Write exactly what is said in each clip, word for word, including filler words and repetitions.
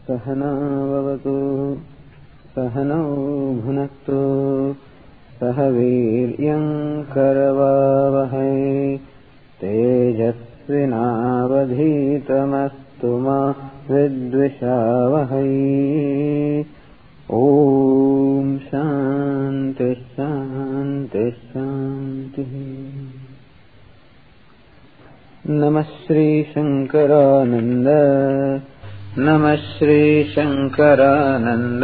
सहना भवतु सहनौ भुनक्तु सह वीर्यं करवावहै तेजस्विनावधीतमस्तु मा विद्विषावहै। ओम शांति शांति शांति। नमः श्री शंकरानंद नमः Shri Shankaranand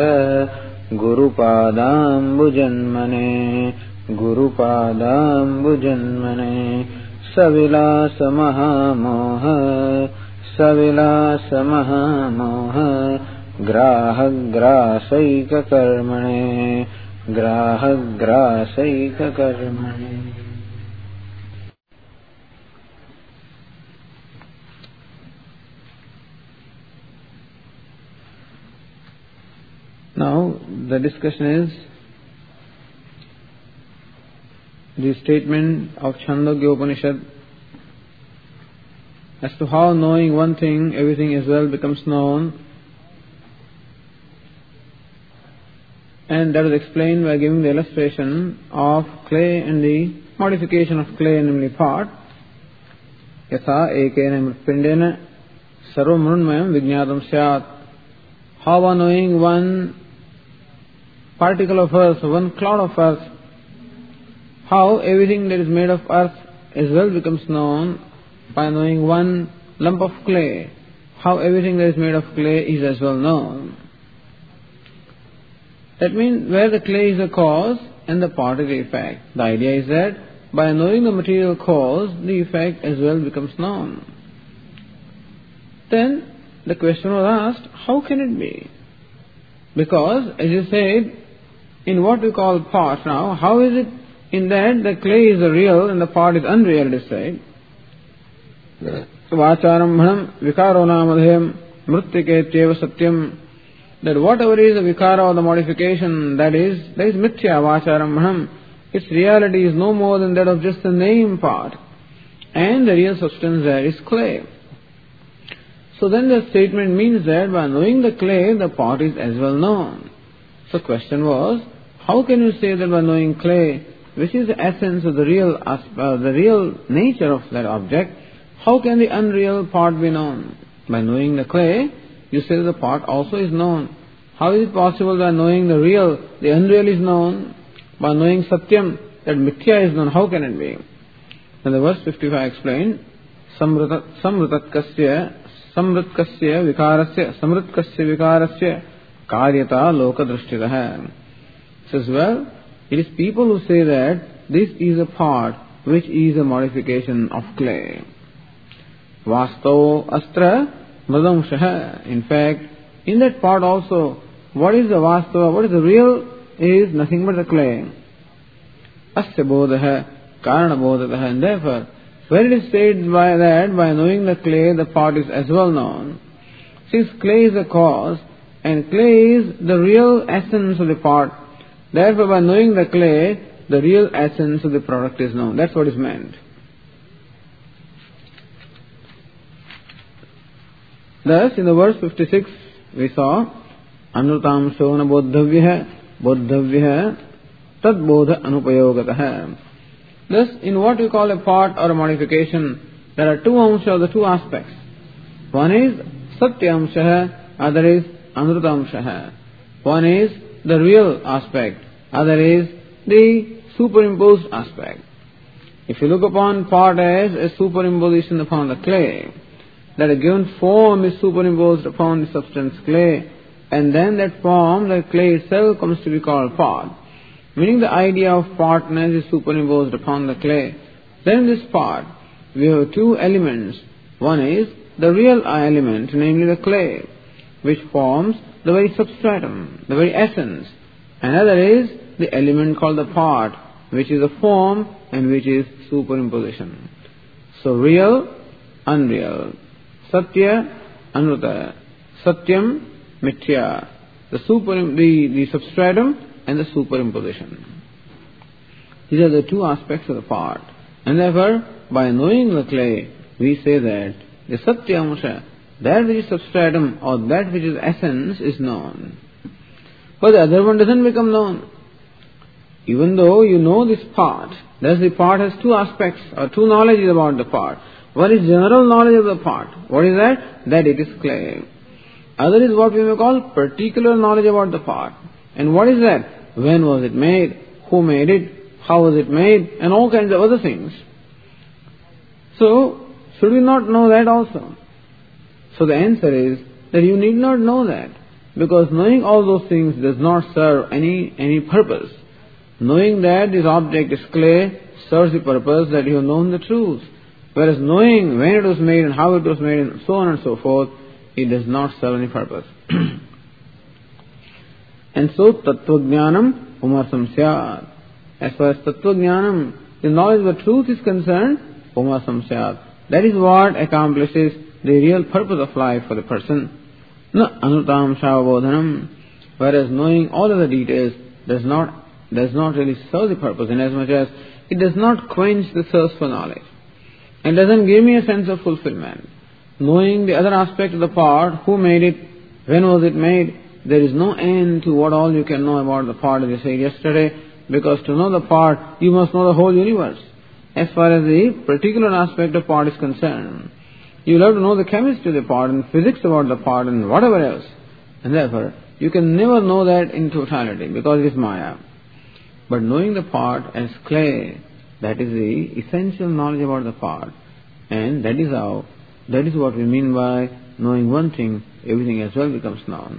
गुरुपादाम्बुजन्मने गुरुपादाम्बुजन्मने सविलास महामोह सविलास महामोह ग्राहग्रासैककर्मणे ग्राहग्रासैककर्मणे। Now the discussion is the statement of Chandogya Upanishad as to how knowing one thing, everything as well becomes known, and that is explained by giving the illustration of clay and the modification of clay, namely pot. Yatha ekena mritpindena sarvam mrunmayam vijñātam syāt. How by knowing one particle of earth, one cloud of earth, how everything that is made of earth as well becomes known by knowing one lump of clay. How everything that is made of clay is as well known. That means where the clay is the cause and the pot is the effect. The idea is that by knowing the material cause, the effect as well becomes known. Then the question was asked, how can it be? Because, as you said, in what we call pot now, how is it in that the clay is the real and the pot is unreal, it is said? Vācārambhanam vikāro nāmadhayam mrittiketyeva satyam. That whatever is the vikara or the modification, that is, that is mithya, vācārambhanam. Its reality is no more than that of just the name part. And the real substance there is clay. So then the statement means that by knowing the clay, the pot is as well known. So the question was, how can you say that by knowing clay, which is the essence of the real, uh, the real nature of that object, how can the unreal pot be known? By knowing the clay, you say that the pot also is known. How is it possible by knowing the real, the unreal is known? By knowing satyam, that mithya is known, how can it be? And the verse fifty-five explained, samrutatkasya samrutkasya vikarasya samrutkasya vikarasya karyata lokadrishtidah. Says, well, it is people who say that this is a part which is a modification of clay. Vasto astra mridamshaha. In fact, in that part also, what is the vastava, what is the real, is nothing but the clay. Asya bodhaha karana bodhataha. And therefore, where it is said by that, by knowing the clay, the pot is as well known. Since clay is the cause, and clay is the real essence of the pot, therefore by knowing the clay, the real essence of the product is known. That's what is meant. Thus, in the verse fifty-six, we saw, Anrutam shona bodhavya bodhavya tad bodha anupayogatah. Thus, in what we call a part or a modification, there are two amsha, the two aspects. One is satya amsha, other is anruta amsha. One is the real aspect, other is the superimposed aspect. If you look upon pot as a superimposition upon the clay, that a given form is superimposed upon the substance clay, and then that form, the clay itself, comes to be called pot. Meaning the idea of partness is superimposed upon the clay. Then in this part, we have two elements. One is the real element, namely the clay, which forms the very substratum, the very essence. Another is the element called the part, which is a form and which is superimposition. So real, unreal. Satya, anruta. Satyam, mithya. The, super, the, the substratum and the superimposition. These are the two aspects of the part. And therefore, by knowing the clay, we say that the satyamsha, that which is substratum or that which is essence is known. But the other one doesn't become known. Even though you know this part, thus the part has two aspects or two knowledges about the part. One is general knowledge of the part. What is that? That it is clay. Other is what we may call particular knowledge about the part. And what is that? When was it made? Who made it? How was it made? And all kinds of other things. So, should we not know that also? So the answer is that you need not know that. Because knowing all those things does not serve any, any purpose. Knowing that this object is clay serves the purpose that you have known the truth. Whereas knowing when it was made and how it was made and so on and so forth, it does not serve any purpose. And so, Tattva-jnanam umasam syat. As far as Tattva-jnanam, the knowledge of the truth is concerned, umasam syat. That is what accomplishes the real purpose of life for the person. Na anutam shavabodhanam. Whereas knowing all of the details does not, does not really serve the purpose, inasmuch as it does not quench the thirst for knowledge. And doesn't give me a sense of fulfillment. Knowing the other aspect of the part, who made it, when was it made, there is no end to what all you can know about the part, as you said yesterday, because to know the part, you must know the whole universe. As far as the particular aspect of part is concerned, you will have to know the chemistry of the part and physics about the part and whatever else. And therefore, you can never know that in totality, because it is Maya. But knowing the part as clay, that is the essential knowledge about the part. And that is how, that is what we mean by knowing one thing, everything as well becomes known.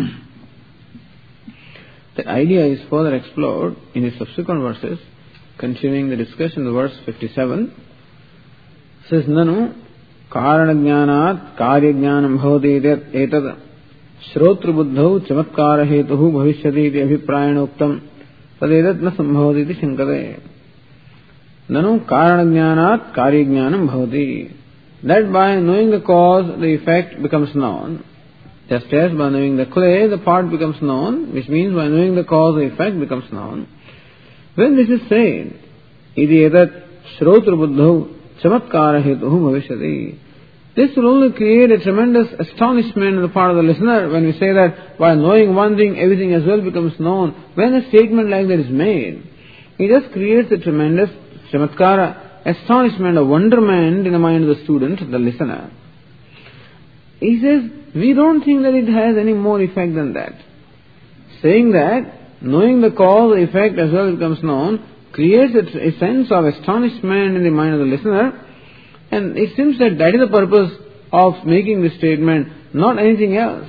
The idea is further explored in the subsequent verses, continuing the discussion of verse fifty-seven. It says, Nanu karanajnanat karyajnanam bhavati etad shrotru buddhau chamatkara hetuhu bhavishyati iti abhiprayana uktam tadedat na sambhavati iti shankate. Nanu karanajnanat karyajnanam bhavati. That by knowing the cause, the effect becomes known. Just as by knowing the clay, the part becomes known, which means by knowing the cause, the effect becomes known. When this is said, iti etat shrotru buddhau chamatkara hetuhu bhavishyati. This will only create a tremendous astonishment on the part of the listener when we say that by knowing one thing, everything as well becomes known. When a statement like that is made, it just creates a tremendous chamatkara, astonishment or wonderment in the mind of the student, the listener. He says, we don't think that it has any more effect than that. Saying that, knowing the cause, the effect as well becomes known, creates a, a sense of astonishment in the mind of the listener, and it seems that that is the purpose of making this statement, not anything else.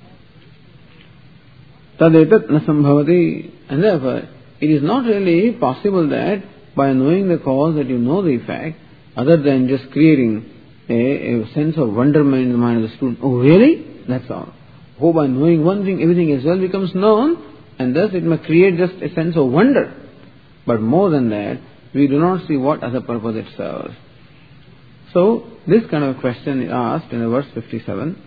Tadetat na sambhavati. And therefore, it is not really possible that by knowing the cause that you know the effect, other than just creating a, a sense of wonderment in the mind of the student. Oh, really? That's all. Oh, by knowing one thing, everything as well becomes known, and thus it may create just a sense of wonder. But more than that, we do not see what other purpose it serves. So, this kind of question is asked in the verse fifty-seven.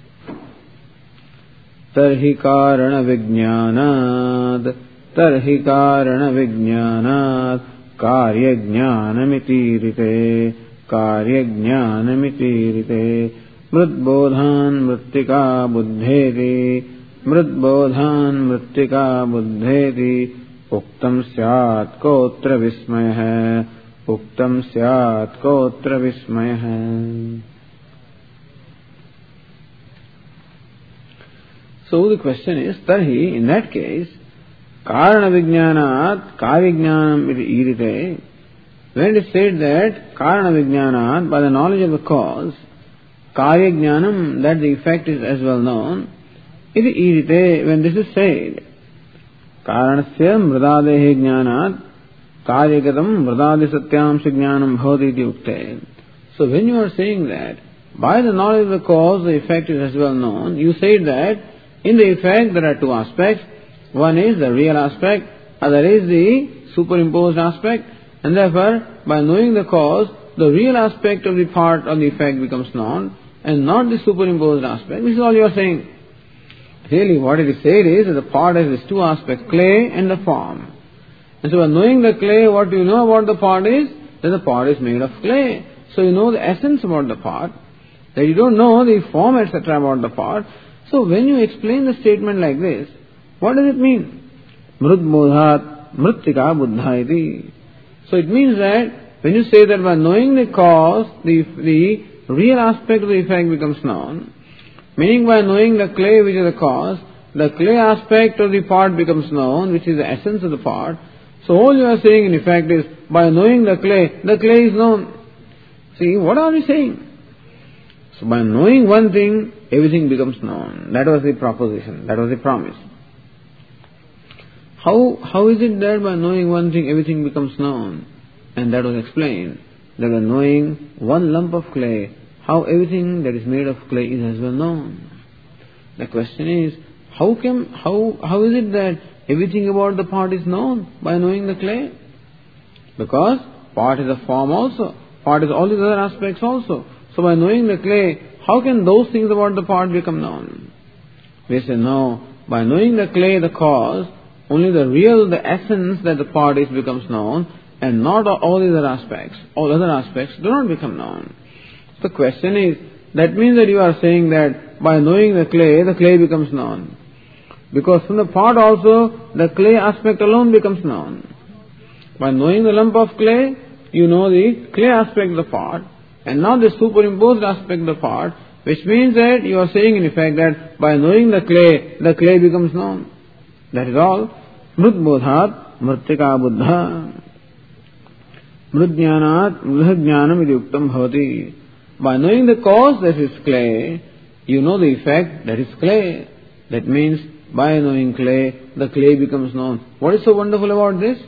Tarhi karana vijnanad, tarhi karana vijnanad, karya jnanamiti rite, karya jnanamiti rite, mritbodhan mrittika buddheti, mritbodhan mrittika buddheti, uktam syat kotra vismayah, uktam syat kotra vismayah. So the question is, tarhi, in that case, karana vijnanat karyajnanam irite. When it is said that karana vijnanat, by the knowledge of the cause, karyajnanam, that the effect is as well known, iti irite, when this is said, karanasya mridadehe jnanat karyagatam mridadi satyam jnanam bhavati iti ukte. So when you are saying that, by the knowledge of the cause, the effect is as well known, you say that in the effect there are two aspects. One is the real aspect, other is the superimposed aspect, and therefore, by knowing the cause, the real aspect of the part or the effect becomes known, and not the superimposed aspect. This is all you are saying. Really, what it is said is that the part has these two aspects, clay and the form. And so by knowing the clay, what you know about the part is that the part is made of clay. So you know the essence about the part. that you don't know the form, et cetera about the pot. So when you explain the statement like this, what does it mean? Mrud bodhat mrittika buddha iti. So it means that when you say that by knowing the cause, the, the real aspect of the effect becomes known, meaning by knowing the clay which is the cause, the clay aspect of the pot becomes known, which is the essence of the pot. So all you are saying in effect is, by knowing the clay, the clay is known. See, what are we saying? So by knowing one thing, everything becomes known. That was the proposition, that was the promise. How, how is it that by knowing one thing, everything becomes known? And that was explained, that by knowing one lump of clay, how everything that is made of clay is as well known. The question is, how can, how, how is it that everything about the pot is known by knowing the clay? Because pot is a form also, pot is all these other aspects also. So by knowing the clay, how can those things about the pot become known? We say no, by knowing the clay, the cause, only the real, the essence that the pot is becomes known, and not all the other aspects. All other aspects do not become known. The question is, that means that you are saying that by knowing the clay, the clay becomes known. Because from the pot also, the clay aspect alone becomes known. By knowing the lump of clay, you know the clay aspect of the pot, and not the superimposed aspect of the pot, which means that you are saying in effect that by knowing the clay, the clay becomes known. That is all. Mrud bodhat mrittika buddha. Mrudjnanat mrudjnanam iduktam bhavati. By knowing the cause that is clay, you know the effect that is clay. That means by knowing clay, the clay becomes known. What is so wonderful about this?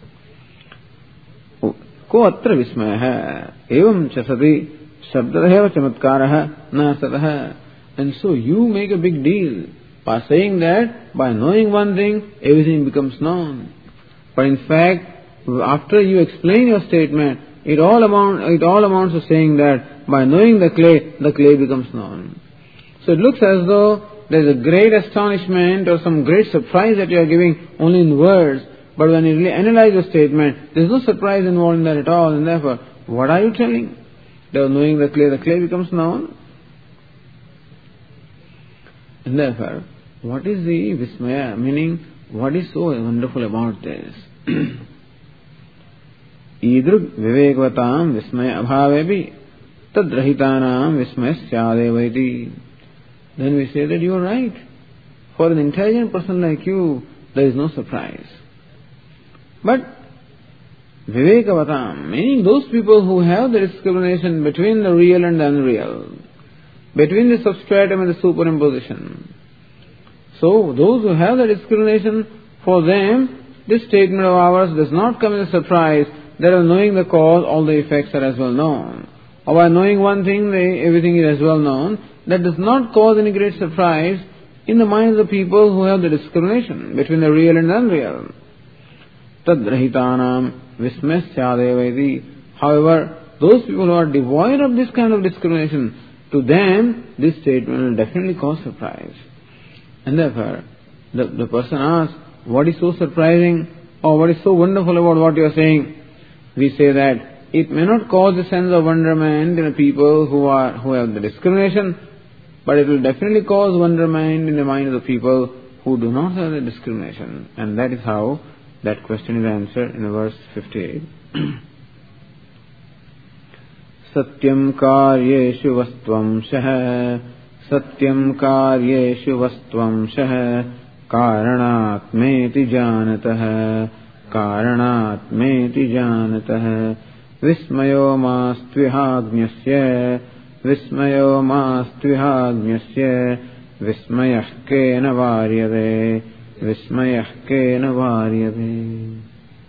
Ko atra vismaya evam chasati shabdadaheva chamatkaraha nasatah. And so you make a big deal by saying that by knowing one thing, everything becomes known. But in fact, after you explain your statement, it all amount, it all amounts to saying that by knowing the clay, the clay becomes known. So it looks as though there is a great astonishment or some great surprise that you are giving only in words, but when you really analyze your statement, there is no surprise involved in that at all, and therefore, what are you telling? That knowing the clay, the clay becomes known. And therefore, what is the vismaya? Meaning, what is so wonderful about this? Idrug vivekvatam vismaya abhavebi tadrahitanam vismaya syadevati. Then we say that you are right. For an intelligent person like you, there is no surprise. But vivekavatam, meaning those people who have the discrimination between the real and the unreal, between the substratum and the superimposition. So those who have the discrimination, for them, this statement of ours does not come as a surprise that by knowing the cause, all the effects are as well known. Or by knowing one thing, they, everything is as well known. That does not cause any great surprise in the minds of the people who have the discrimination between the real and the unreal. Tadrahitanam vismesyadevaiti. However, those people who are devoid of this kind of discrimination, to them, this statement will definitely cause surprise. And therefore, the, the person asks, what is so surprising or what is so wonderful about what you are saying? We say that it may not cause a sense of wonderment in the people who are who have the discrimination, but it will definitely cause wonderment in the mind of the people who do not have the discrimination. And that is how that question is answered in the verse fifty-eight. Satyam karyeshu vastvam shah Satyam karyeshu vastvam shah Karanatmeti janatah Karanatmeti janatah Vismayo mastvihagnyasya Vismayo mastvihagnyasya Vismayah kena varyade Vismayah kena varyade.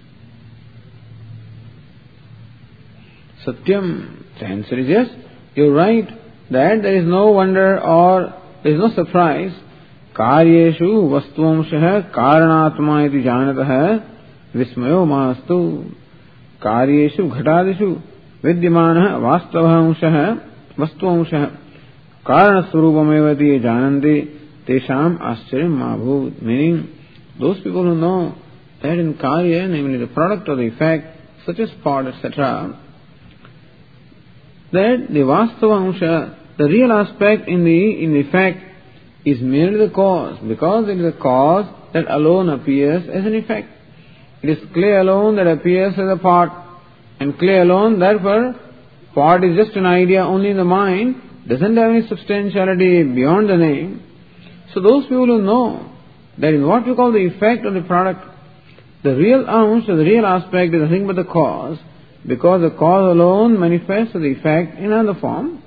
Satyam, the answer is yes. You are right that there is no wonder or there is no surprise. Karyeshu vastuvamshah karanatma iti janatah Vismayo mastu. Karyeshu ghatadishu vidyamanah vastavamshah vastuvamshah karanasvarupamevati jananti tesham ascharya mabhut. Meaning, those people who know that in karya, namely the product or the effect, such as pot, et cetera, that the vastava ansha, the real aspect in the, in the effect is merely the cause, because it is a cause that alone appears as an effect. It is clay alone that appears as a part, and clay alone, therefore, part is just an idea only in the mind, doesn't have any substantiality beyond the name. So those people who know that in what we call the effect of the product, the real ounce or the real aspect is nothing but the cause, because the cause alone manifests the effect in another form.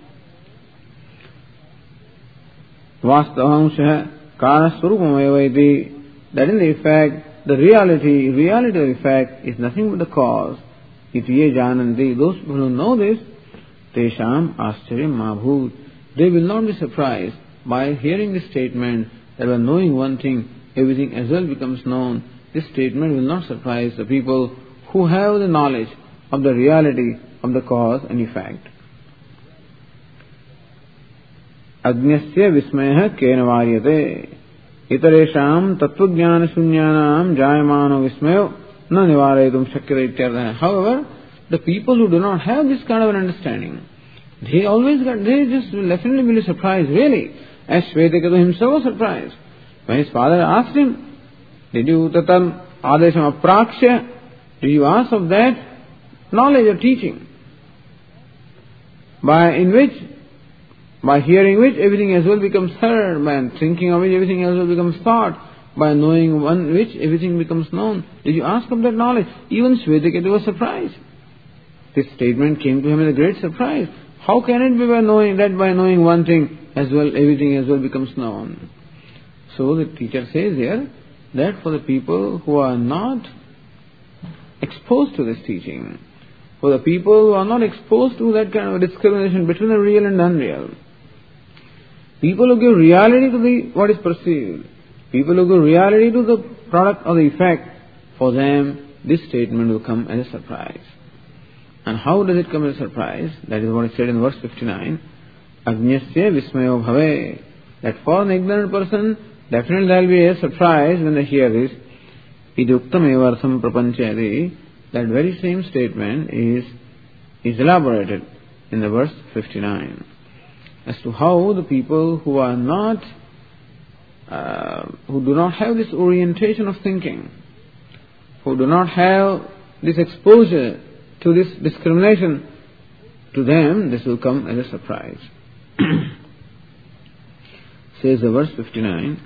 Vastavanshah karaswarupameva, that in the effect, the reality, reality of the effect is nothing but the cause. Iti ye jananti, those people who know this, tesham ascharya mabhut, they will not be surprised by hearing this statement that by knowing one thing, everything as well becomes known. This statement will not surprise the people who have the knowledge of the reality of the cause and effect. Agnyasya vismayah kena varyate, itaresham tattvajnana shunyanam jayamano vismayo na nivarayitum shakyate ityartha. However, the people who do not have this kind of an understanding, they always got, they just will definitely be surprised, really. As Shvetakadu himself was surprised when his father asked him, did you tatam adesham aprakshya, did you ask of that knowledge or teaching, by in which, by hearing which everything as well becomes heard, by thinking of which everything as well becomes thought, by knowing one which everything becomes known. Did you ask of that knowledge? Even Shvetakadu was surprised. This statement came to him as a great surprise. How can it be by knowing that by knowing one thing as well, everything as well becomes known? So the teacher says here that for the people who are not exposed to this teaching, for the people who are not exposed to that kind of a discrimination between the real and unreal, people who give reality to the what is perceived, people who give reality to the product or the effect, for them this statement will come as a surprise. And how does it come as a surprise? That is what is said in verse fifty-nine. Agnyasya vismayo bhave. That for an ignorant person, definitely there will be a surprise when they hear this. Iduktam evartham prapanchadi. That very same statement is, is elaborated in the verse fifty-nine. As to how the people who are not, uh, who do not have this orientation of thinking, who do not have this exposure to this discrimination, to them this will come as a surprise. Says the verse fifty-nine,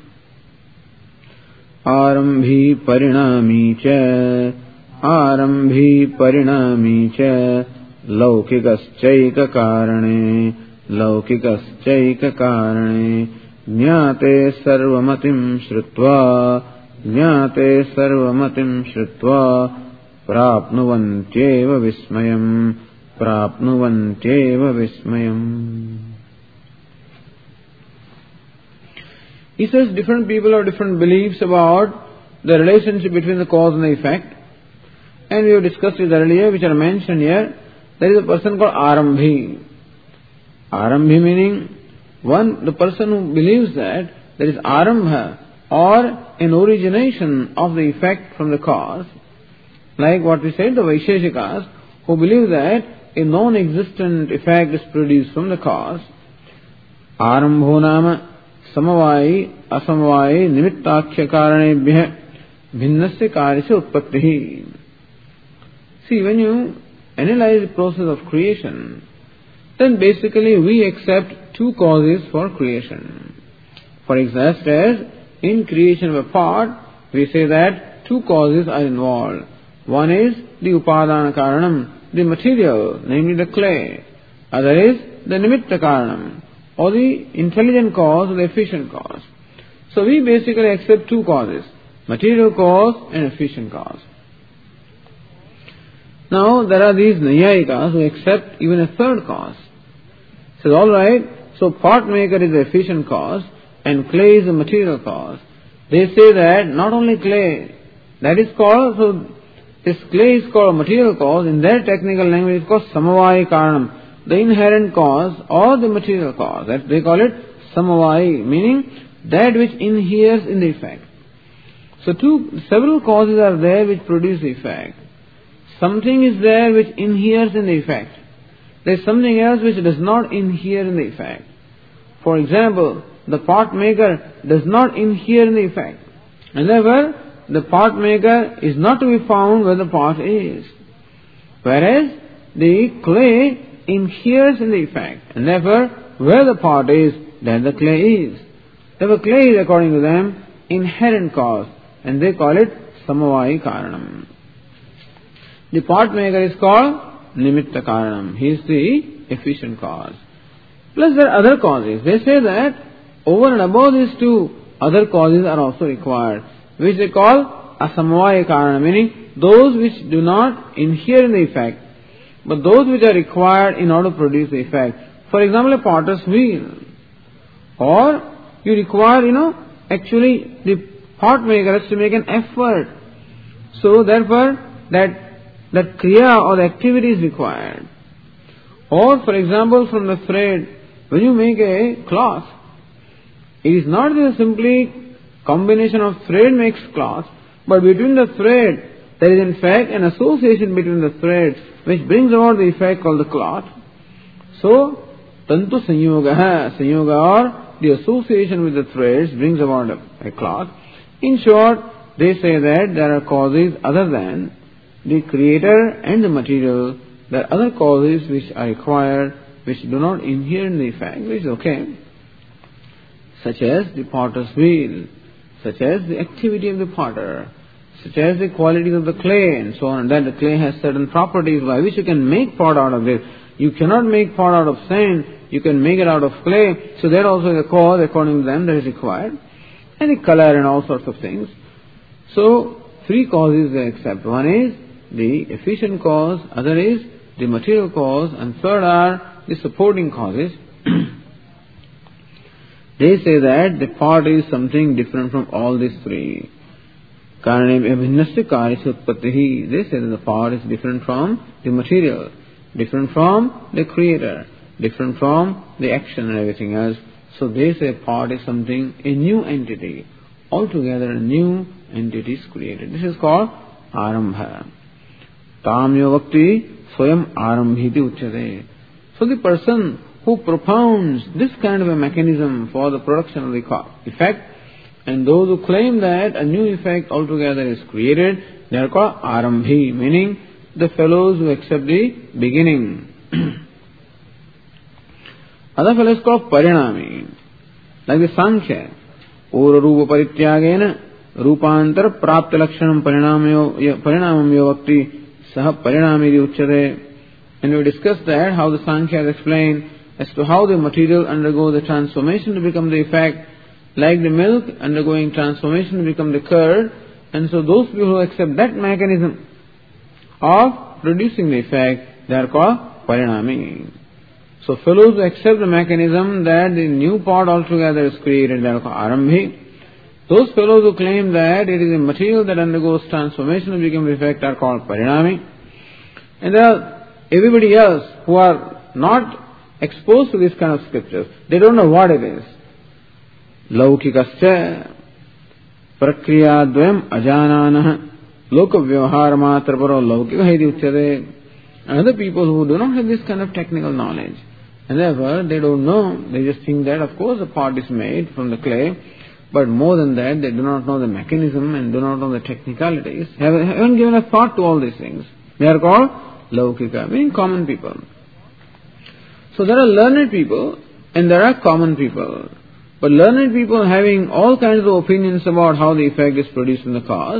Arambhi parinami cha, Arambhi parinami cha, Laukikaschaika karane, Laukikaschaika karane, Jnate sarvamatim shrutva, Jnate sarvamatim shrutva, Prapnuvantyeva vismayam, Prapnuvantyeva vismayam. He says different people have different beliefs about the relationship between the cause and the effect. And we have discussed it earlier, which are mentioned here. There is a person called Arambhi. Arambhi meaning one, the person who believes that there is Arambha, or an origination of the effect from the cause. Like what we said, the Vaisheshikas, who believe that a non-existent effect is produced from the cause. Arambho nama samavai asamavai nimittakya karanebhyah bhinnasya karyasya utpattihi. See, when you analyze the process of creation, then basically we accept two causes for creation. For example, as in creation of a part, we say that two causes are involved. One is the upadana karanam, the material, namely the clay. Other is the nimitta karanam, or the intelligent cause or the efficient cause. So we basically accept two causes, material cause and efficient cause. Now there are these Nayayikas who accept even a third cause. Says, alright, so part maker is the efficient cause and clay is the material cause. They say that not only clay, that is called, so this clay is called a material cause, in their technical language it's called samavai karanam, the inherent cause or the material cause. That they call it samavai, meaning that which inheres in the effect. So two, several causes are there which produce the effect. Something is there which inheres in the effect. There is something else which does not inhere in the effect. For example, the pot maker does not inhere in the effect. And therefore, the pot maker is not to be found where the pot is. Whereas, the clay inheres in the effect. And therefore, where the pot is, there the clay is. Therefore, clay is, according to them, inherent cause. And they call it samavai karanam. The pot maker is called nimitta karanam. He is the efficient cause. Plus there are other causes. They say that over and above these two, other causes are also required, which they call asamavaya karana, meaning those which do not inhere in the effect, but those which are required in order to produce the effect. For example, a potter's wheel. Or you require, you know, actually the pot maker has to make an effort. So therefore, that that kriya or the activity is required. Or, for example, from the thread, when you make a cloth, it is not the simply combination of thread makes cloth, but between the thread, there is in fact an association between the threads which brings about the effect called the cloth. So, tantu sanyoga, sanyoga or the association with the threads brings about a, a cloth. In short, they say that there are causes other than the creator and the material. There are other causes which are required, which do not inhere in the effect, which is okay. Such as the potter's wheel, such as the activity of the potter, such as the qualities of the clay and so on, and that the clay has certain properties by which you can make pot out of it. You cannot make pot out of sand, you can make it out of clay, so that also is a cause according to them that is required. And the color and all sorts of things. So, three causes they accept. One is the efficient cause, other is the material cause, and third are the supporting causes. They say that the pot is something different from all these three. Karane abhinnasya karyasya utpattihi. They say that the pot is different from the material, different from the creator, different from the action and everything else. So they say pot is something, a new entity. Altogether a new entity is created. This is called arambha. Tamyo vakti swayam arambhiti uchyate. So the person who propounds this kind of a mechanism for the production of the effect, and those who claim that a new effect altogether is created, they are called arambhi, meaning the fellows who accept the beginning. Other fellows called parinami, like the Sankhya. Ura rupa parityagena rupantar prapta lakshanam parinamyo parinamyo vakti saha parinamidi uchyate. And we discussed that, how the Sankhya has explained as to how the material undergoes the transformation to become the effect, like the milk undergoing transformation to become the curd. And so those people who accept that mechanism of producing the effect, they are called parinami. So fellows who accept the mechanism that the new pot altogether is created, they are called arambhi. Those fellows who claim that it is a material that undergoes transformation to become the effect are called parinami. And there are everybody else who are not exposed to this kind of scriptures. They don't know what it is. Laukikasya prakriya dvayam ajananah loka vyavahara matra paro laukika hedi uchyate. Other people who do not have this kind of technical knowledge, and therefore they don't know, they just think that of course the pot is made from the clay, but more than that they do not know the mechanism and do not know the technicalities, haven't given a thought to all these things. They are called laukika, meaning common people. So there are learned people and there are common people. But learned people having all kinds of opinions about how the effect is produced in the cause,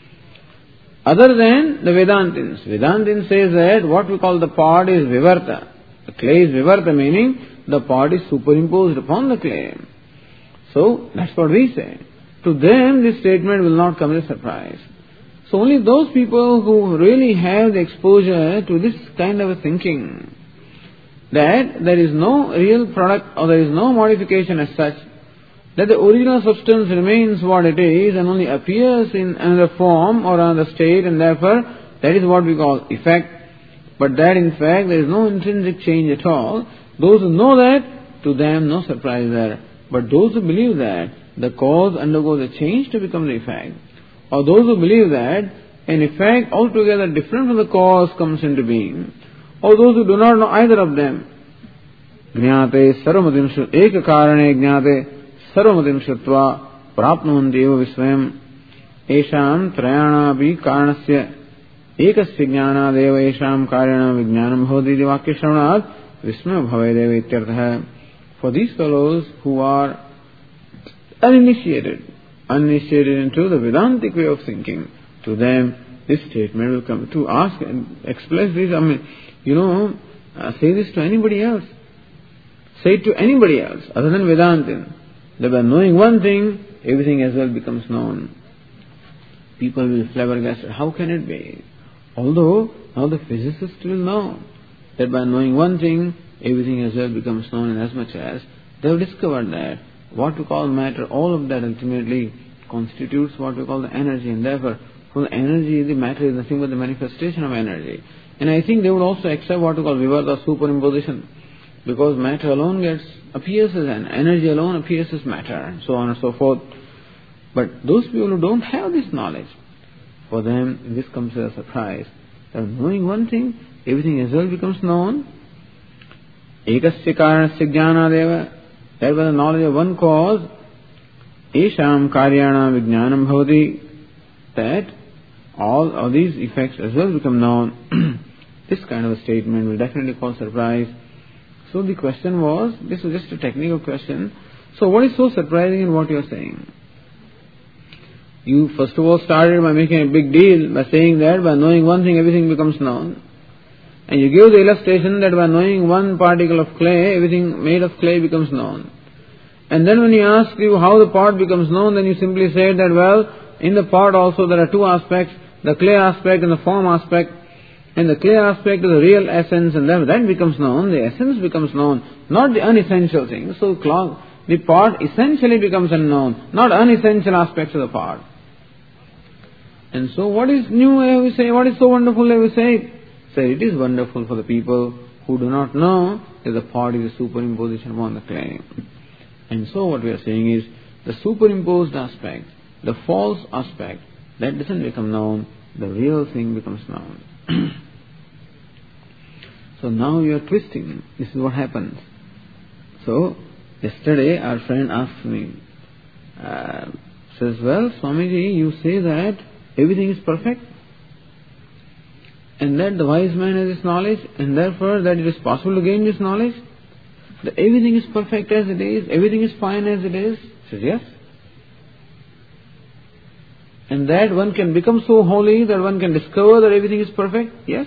other than the Vedantins. Vedantins says that what we call the pot is vivarta. The clay is vivarta, meaning the pot is superimposed upon the clay. So that's what we say. To them this statement will not come as a surprise. So only those people who really have the exposure to this kind of a thinking, that there is no real product or there is no modification as such, that the original substance remains what it is and only appears in another form or another state, and therefore that is what we call effect. But that in fact there is no intrinsic change at all. Those who know that, to them no surprise there. But those who believe that the cause undergoes a change to become the effect, or those who believe that an effect altogether different from the cause comes into being, or those who do not know either of them, ज्ञाते सर्वमतिं एक कारणे ज्ञाते सर्वमतिं श्रुत्वा प्राप्नुवन्ति एव विस्मयम् एषां त्रयाणापि कारणस्य एकस्य ज्ञानादेव येषां कारेण विज्ञानं भवति इति वाक्यश्रवणात् विस्मयो भवेदेव इत्यर्थः. For these fellows who are uninitiated, uninitiated into the Vedantic way of thinking, to them this statement will come. To ask and express this, I mean, you know, uh, say this to anybody else. Say it to anybody else other than Vedantin. That by knowing one thing, everything as well becomes known. People will flabbergasted. How can it be? Although now the physicists will know that by knowing one thing, everything as well becomes known, and as much as they have discovered that what we call matter, all of that ultimately constitutes what we call the energy, and therefore from the energy, the matter is nothing but the manifestation of energy. And I think they would also accept what we call vivarta, superimposition, because matter alone gets appears as an energy alone appears as matter, and so on and so forth. But those people who don't have this knowledge, for them this comes as a surprise. That knowing one thing, everything as well becomes known. Ekasya karanasya jnanadeva, that by the knowledge of one cause, esham karyana vijnanam bhavati, that all of these effects as well become known. This kind of a statement will definitely cause surprise. So the question was, this was just a technical question. So what is so surprising in what you are saying? You first of all started by making a big deal by saying that by knowing one thing everything becomes known. And you give the illustration that by knowing one particle of clay, everything made of clay becomes known. And then when he asked you how the pot becomes known, then you simply said that, well, in the pot also there are two aspects, the clay aspect and the form aspect. And the clay aspect is the real essence, and then that becomes known, the essence becomes known, not the unessential thing. So the pot essentially becomes unknown, not unessential aspects of the pot. And so what is new, we say, what is so wonderful, we say? Say it is wonderful for the people who do not know that the pot is a superimposition upon the clay. And so what we are saying is, the superimposed aspect, the false aspect, that doesn't become known, the real thing becomes known. So now you are twisting. This is what happens. So yesterday our friend asked me, uh, says, well, Swamiji, you say that everything is perfect, and that the wise man has this knowledge, and therefore that it is possible to gain this knowledge, that everything is perfect as it is, everything is fine as it is. He says, yes. And that one can become so holy that one can discover that everything is perfect? Yes.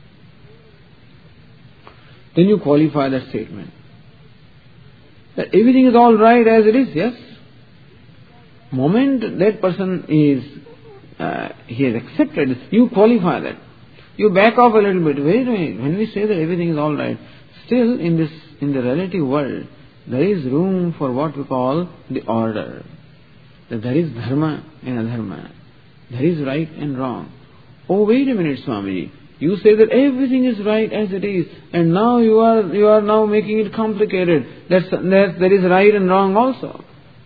Then you qualify that statement. That everything is all right as it is? Yes. Moment that person is, uh, he has accepted this, you qualify that. You back off a little bit. Wait a minute. When we say that everything is all right, still in this, in the relative world, there is room for what we call the order. That there is dharma and adharma. There is right and wrong. Oh, wait a minute, Swamiji. You say that everything is right as it is, and now you are you are now making it complicated. That's, that there is right and wrong also.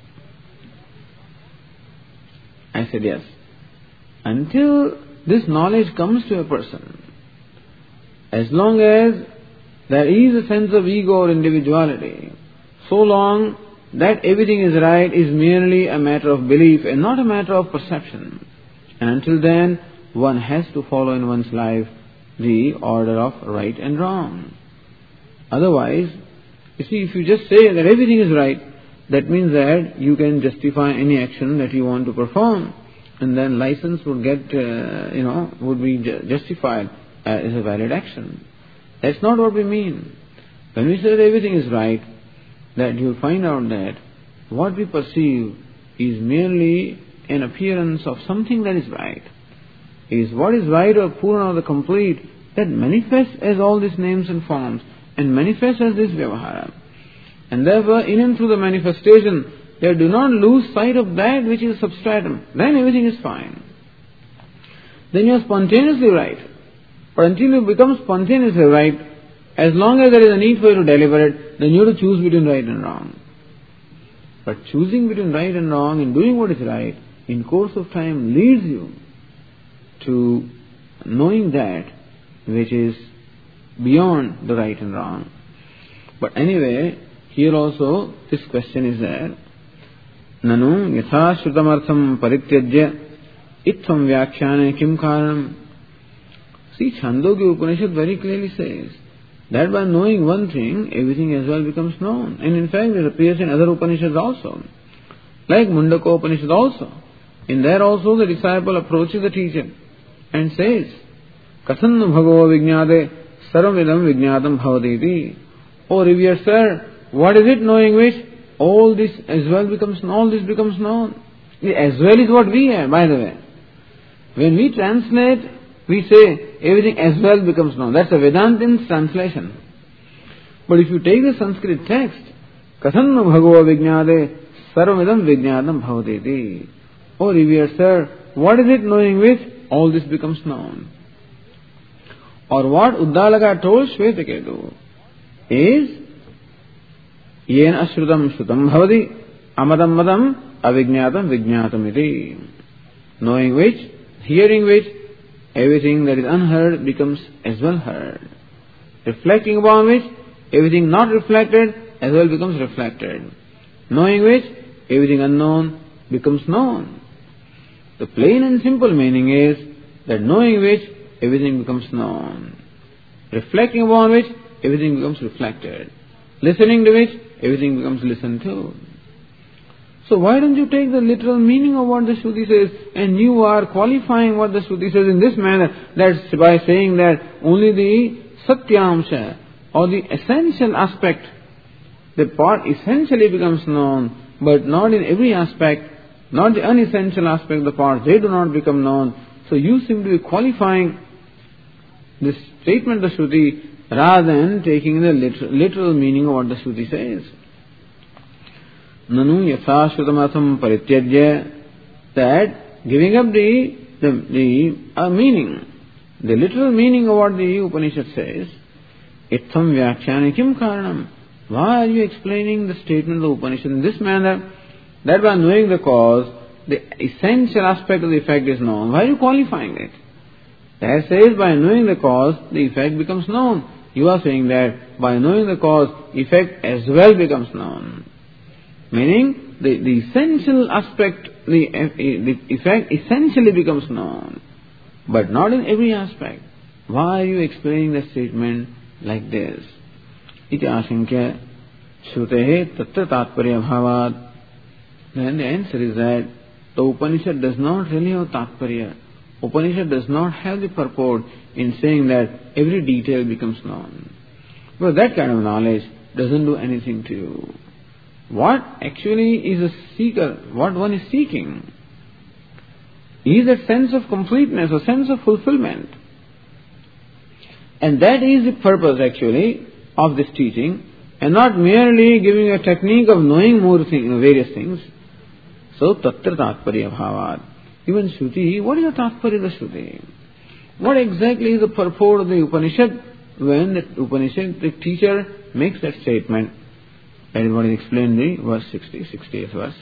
I said yes. Until this knowledge comes to a person, as long as there is a sense of ego or individuality, so long that everything is right is merely a matter of belief and not a matter of perception. And until then, one has to follow in one's life the order of right and wrong. Otherwise, you see, if you just say that everything is right, that means that you can justify any action that you want to perform, and then license would get, uh, you know, would be justified as a valid action. That's not what we mean. When we say that everything is right, that you'll find out that what we perceive is merely an appearance of something that is right. Is what is right or purna or the complete, that manifests as all these names and forms, and manifests as this vyavahara. And therefore, in and through the manifestation, they do not lose sight of that which is substratum. Then everything is fine. Then you are spontaneously right. But until you become spontaneously right, as long as there is a need for you to deliberate, then you have to choose between right and wrong. But choosing between right and wrong and doing what is right, in course of time leads you to knowing that which is beyond the right and wrong. But anyway, here also this question is there. Nanu yatha shrutam parityajya ittham vyakhyane kim karanam. See, Chandogya Upanishad very clearly says that by knowing one thing, everything as well becomes known. And in fact, it appears in other Upanishads also. Like Mundaka Upanishad also. In there also the disciple approaches the teacher and says, Kasannu bhagavo vijñāde sarvavidam vijñātam bhavaditi. Oh revered sir, what is it knowing which all this as well becomes known, all this becomes known. The as well is what we have, by the way. When we translate, we say everything as well becomes known. That's a Vedantin's translation. But if you take the Sanskrit text, Kasannu bhagavo vijñāde sarvavidam vijñātam bhavaditi. Oh revered sir, what is it knowing which all this becomes known? Or what Uddalaka told Shvetaketu is Yena ashrutam shrutam bhavati amadam madam avijñātam vijñātam iti. Knowing which, hearing which, everything that is unheard becomes as well heard. Reflecting upon which, everything not reflected as well becomes reflected. Knowing which, everything unknown becomes known. The plain and simple meaning is that knowing which, everything becomes known. Reflecting upon which, everything becomes reflected. Listening to which, everything becomes listened to. So why don't you take the literal meaning of what the Shruti says, and you are qualifying what the Shruti says in this manner, that's by saying that only the Satyamsha or the essential aspect, the part essentially becomes known, but not in every aspect, not the unessential aspect of the parts, they do not become known. So you seem to be qualifying this statement of the Shruti rather than taking the literal, literal meaning of what the Shruti says. Nanu yatha shrutam parityajya, that giving up the, the, the uh, meaning, the literal meaning of what the Upanishad says, ittham vyakhyane kim karanam. Why are you explaining the statement of the Upanishad in this manner? That by knowing the cause, the essential aspect of the effect is known. Why are you qualifying it? That says by knowing the cause, the effect becomes known. You are saying that by knowing the cause, effect as well becomes known. Meaning, the, the essential aspect, the, the effect essentially becomes known. But not in every aspect. Why are you explaining the statement like this? Iti ashankya shrutehe tatra tatparya bhavad. Then the answer is that the Upanishad does not really have tatparya. Upanishad does not have the purport in saying that every detail becomes known. But that kind of knowledge doesn't do anything to you. What actually is a seeker, what one is seeking, is a sense of completeness, a sense of fulfillment. And that is the purpose actually of this teaching, and not merely giving a technique of knowing more things, various things. So, tatra tatparya bhavad. Even Shruti, what is the tatparya of the Shruti? What exactly is the purport of the Upanishad when the Upanishad, the teacher makes that statement? That is what is explained in the verse sixty, sixtieth verse.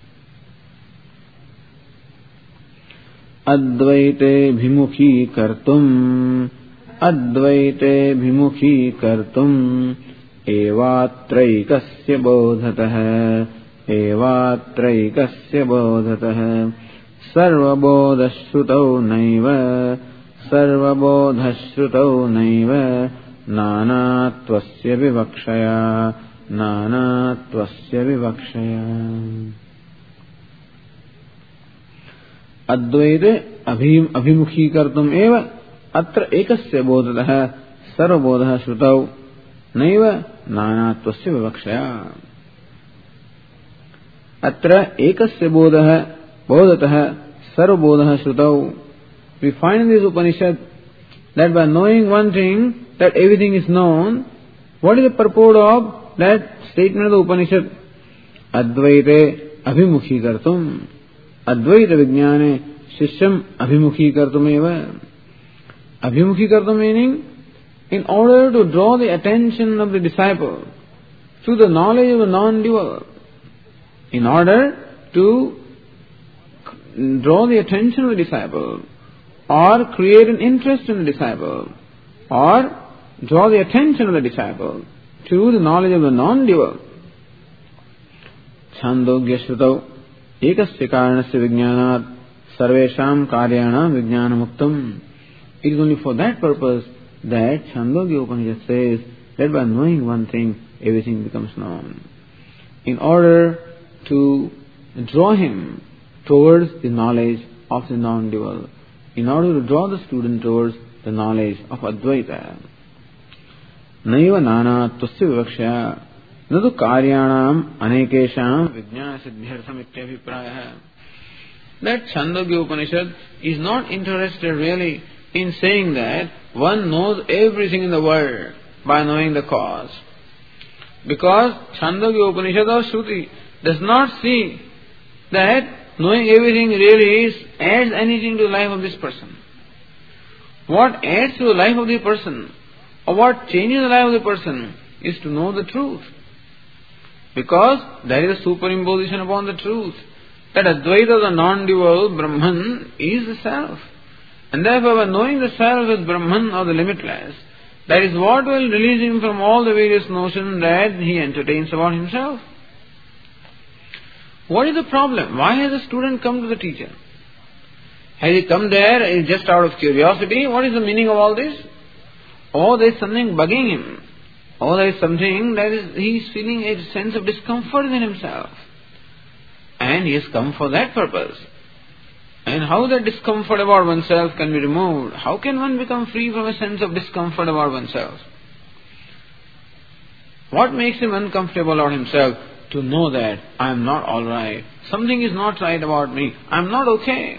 Advaite bhimukhi kartum, Advaite bhimukhi kartum, evatraikasya bodhatah, evatraikasya bodhatah, sarvabodhashrutau naiva, sarvabodhashrutau naiva, nanatvasya vivakshaya, nanatvasya vivakshaya. Advaite abhim abhimukhi kartum eva atra ekasya bodhatah sarvabodha shrutau naiva nanatvasya vivakshaya. Atra ekasya bodha bodhatah sarvabodha shrutau. We find in this Upanishad that by knowing one thing, that everything is known. What is the purport of that statement of the Upanishad? Advaite abhimukhi kartum. Advaita vijnane shishyam abhimukhi kartum eva. Abhimukhi kartum meaning, in order to draw the attention of the disciple to the knowledge of the non-dual, in order to draw the attention of the disciple, or create an interest in the disciple, or draw the attention of the disciple to the knowledge of the non-dual. Chandogya Shrutau ekasya karanasya vijnanat sarvesham karyana vijnanamuktam. It is only for that purpose that Chandogya Upanishad says that by knowing one thing, everything becomes known. In order to draw him towards the knowledge of the non-dual, in order to draw the student towards the knowledge of Advaita. Naiva nana tusya vivakshya nadu karyanam anekesham vijnana siddhyartham ityabhiprayah. That Chandogya Upanishad is not interested really in saying that one knows everything in the world by knowing the cause. Because Chandogya Upanishad or Shruti does not see that knowing everything really is, adds anything to the life of this person. What adds to the life of the person, or what changes the life of the person, is to know the truth. Because there is a superimposition upon the truth, that Advaita, the non-dual Brahman, is the self. And therefore, by knowing the self as Brahman or the limitless, that is what will release him from all the various notions that he entertains about himself. What is the problem? Why has a student come to the teacher? Has he come there just out of curiosity? What is the meaning of all this? Or there is something bugging him. Or there is something that is, he is feeling a sense of discomfort in himself. And he has come for that purpose. And how that discomfort about oneself can be removed? How can one become free from a sense of discomfort about oneself? What makes him uncomfortable about himself? To know that I am not alright. Something is not right about me. I am not okay.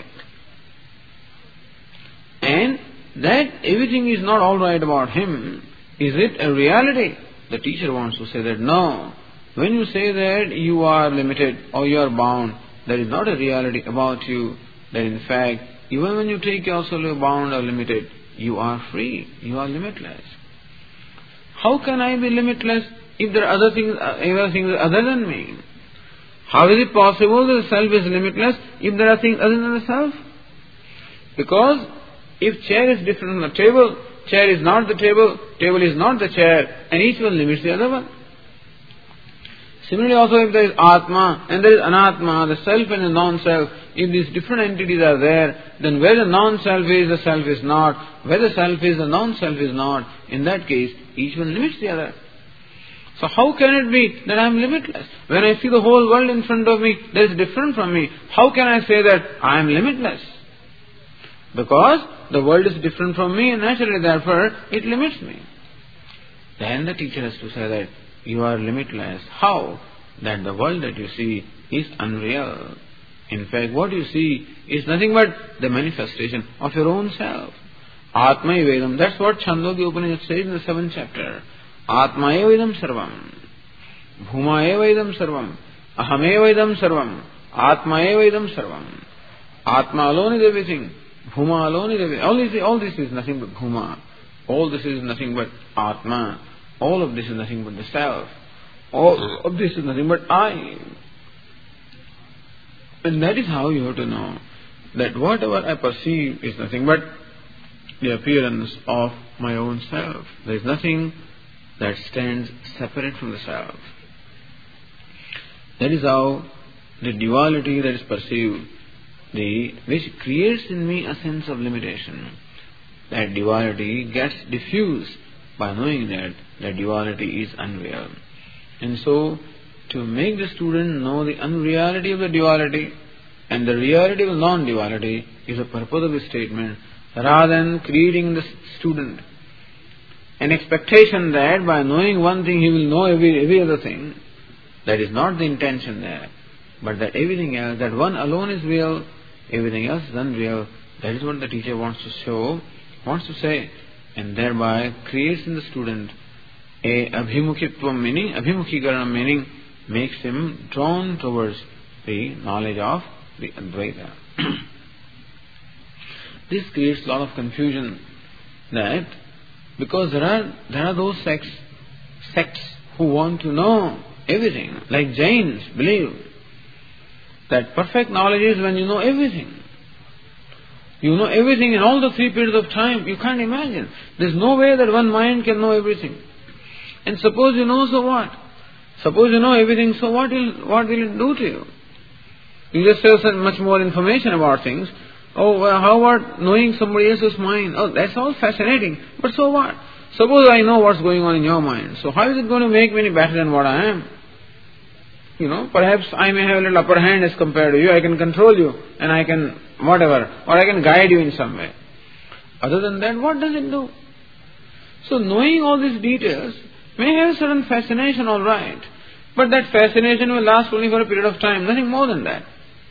And that everything is not alright about him, is it a reality? The teacher wants to say that no. When you say that you are limited or you are bound, there is not a reality about you. That in fact, even when you take yourself bound or limited, you are free. You are limitless. How can I be limitless if there are other things, other things other than me? How is it possible that the self is limitless if there are things other than the self? Because if chair is different from the table, chair is not the table, table is not the chair, and each one limits the other one. Similarly also if there is Atma and there is Anatma, the self and the non-self, if these different entities are there, then where the non-self is, the self is not. Where the self is, the non-self is not. In that case, each one limits the other. So how can it be that I am limitless? When I see the whole world in front of me that is different from me, how can I say that I am limitless? Because the world is different from me and naturally therefore it limits me. Then the teacher has to say that you are limitless. How? That the world that you see is unreal. In fact, what you see is nothing but the manifestation of your own self. Atma Vedam. That's what Chandogya Upanishad says in the seventh chapter. Atma Vedam Sarvam. Bhuma Vedam Sarvam. Aham Vedam Sarvam. Atma Vedam Sarvam. Atma alone is everything. Bhuma alone is everything. All this, all this is nothing but Bhuma. All this is nothing but Atma. All of this is nothing but the self. All of this is nothing but I. And that is how you have to know that whatever I perceive is nothing but the appearance of my own self. There is nothing that stands separate from the self. That is how the duality that is perceived, the which creates in me a sense of limitation, that duality gets diffused by knowing that the duality is unreal. And so, to make the student know the unreality of the duality and the reality of non-duality is the purpose of the statement, rather than creating the student an expectation that by knowing one thing he will know every, every other thing. That is not the intention there, but that everything else, that one alone is real, everything else is unreal. That is what the teacher wants to show, wants to say, and thereby creates in the student a abhimukhitvam meaning, abhimukhikarana meaning, makes him drawn towards the knowledge of the Advaita. This creates a lot of confusion, that because there are there are those sects sects who want to know everything, like Jains believe that perfect knowledge is when you know everything. You know everything in all the three periods of time. You can't imagine. There's no way that one mind can know everything. And suppose you know, so what? Suppose you know everything, so what will, what will it do to you? You just have so much more information about things. Oh, well, how about knowing somebody else's mind? Oh, that's all fascinating. But so what? Suppose I know what's going on in your mind. So how is it going to make me any better than what I am? You know, perhaps I may have a little upper hand as compared to you. I can control you and I can whatever. Or I can guide you in some way. Other than that, what does it do? So knowing all these details may have certain fascination, all right. But that fascination will last only for a period of time, nothing more than that.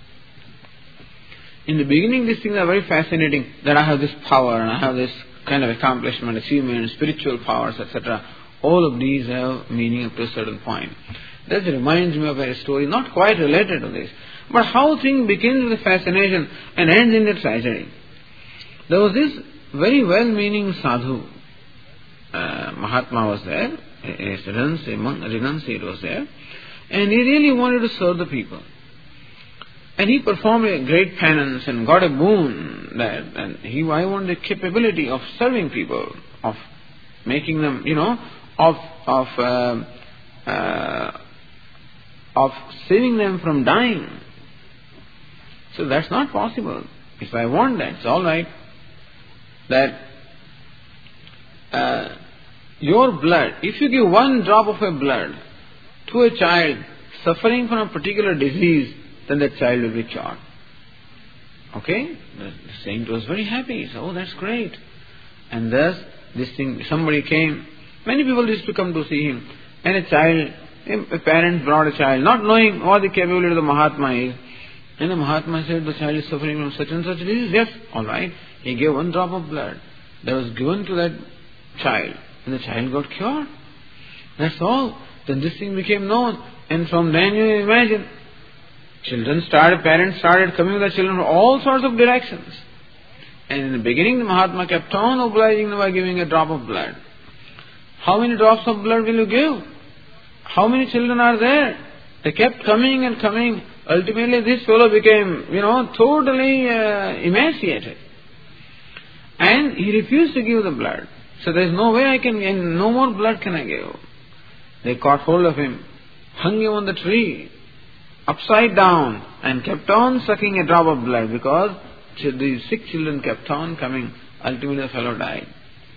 In the beginning, these things are very fascinating, that I have this power and I have this kind of accomplishment, achievement, spiritual powers, et cetera. All of these have meaning up to a certain point. That reminds me of a story, not quite related to this, but how thing begins with fascination and ends in a tragedy. There was this very well-meaning sadhu, uh, Mahatma was there, a, a renunciate, monk, a renunciate was there, and he really wanted to serve the people. And he performed a great penance and got a boon that, and he, I want the capability of serving people, of making them, you know, of, of, uh, uh, of saving them from dying. So that's not possible. If I want that, it's all right. That uh, your blood, if you give one drop of a blood to a child suffering from a particular disease, then that child will be cured. Okay? The saint was very happy. He said, oh, that's great. And thus, this thing, somebody came, many people used to come to see him, and a child, a parent brought a child, not knowing what the capability of the Mahatma is. And the Mahatma said, the child is suffering from such and such disease. Yes, all right. He gave one drop of blood that was given to that child, and the child got cured. That's all. Then this thing became known, and from then you imagine, children started, parents started coming with the children from all sorts of directions. And in the beginning, the Mahatma kept on obliging them by giving a drop of blood. How many drops of blood will you give? How many children are there? They kept coming and coming. Ultimately, this fellow became, you know, totally uh, emaciated. And he refused to give the blood. So there is no way I can, and no more blood can I give. They caught hold of him, hung him on the tree, upside down, and kept on sucking a drop of blood because the sick children kept on coming. Ultimately the fellow died.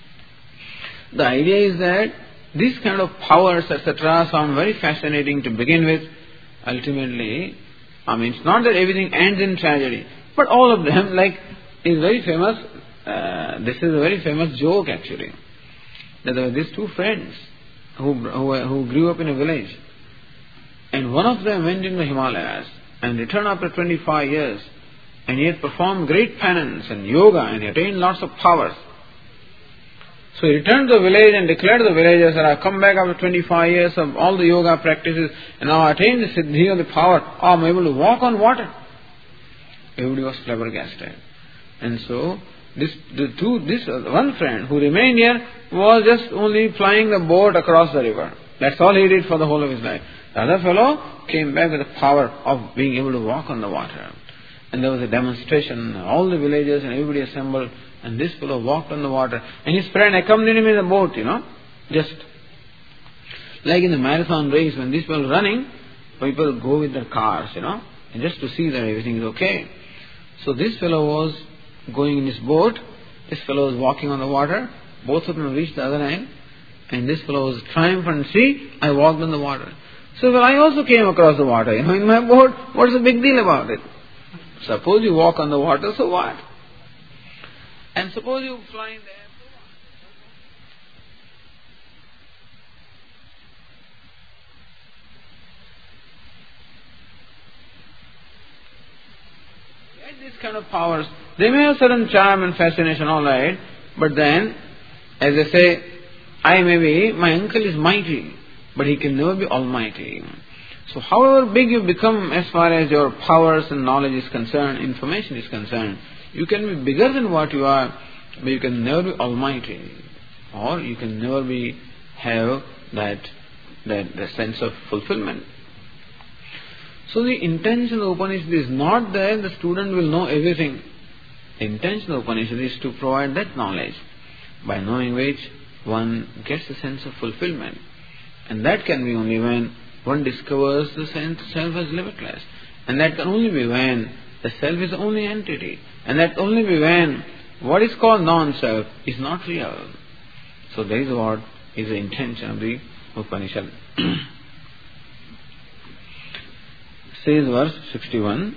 The idea is that these kind of powers, et cetera, sound very fascinating to begin with. Ultimately, I mean, it's not that everything ends in tragedy, but all of them, like, is very famous. Uh, this is a very famous joke actually. That there were these two friends who, who who grew up in a village. And one of them went into the Himalayas and returned after twenty-five years. And he had performed great penance and yoga and he attained lots of powers. So he returned to the village and declared to the villagers that I have come back after twenty-five years of all the yoga practices and now I attained the siddhi of the power. Oh, I'm able to walk on water. Everybody was flabbergasted. And so this the two this one friend who remained here was just only flying the boat across the river. That's all he did for the whole of his life. The other fellow came back with the power of being able to walk on the water. And there was a demonstration, all the villagers and everybody assembled, and this fellow walked on the water. And his friend accompanied him in the boat, you know, just like in the marathon race, when these people are running, people go with their cars, you know, and just to see that everything is okay. So this fellow was going in his boat, this fellow was walking on the water, both of them reached the other end, and this fellow was triumphant, see, I walked on the water. So, well, I also came across the water, you know, in my boat. What's the big deal about it? Suppose you walk on the water, so what? And suppose you fly in the air, so what? These kind of powers, they may have certain charm and fascination, all right, but then, as I say, I may be, my uncle is mighty, but he can never be almighty. So however big you become as far as your powers and knowledge is concerned, information is concerned, you can be bigger than what you are, but you can never be almighty. Or you can never be have that, that, that sense of fulfillment. So the intention of Upanishad is not that the student will know everything. The intention of Upanishad is to provide that knowledge, by knowing which one gets a sense of fulfillment. And that can be only when one discovers the self as limitless. And that can only be when the self is the only entity. And that only be when what is called non-self is not real. So that is what is the intention of the Upanishad. Says verse sixty-one.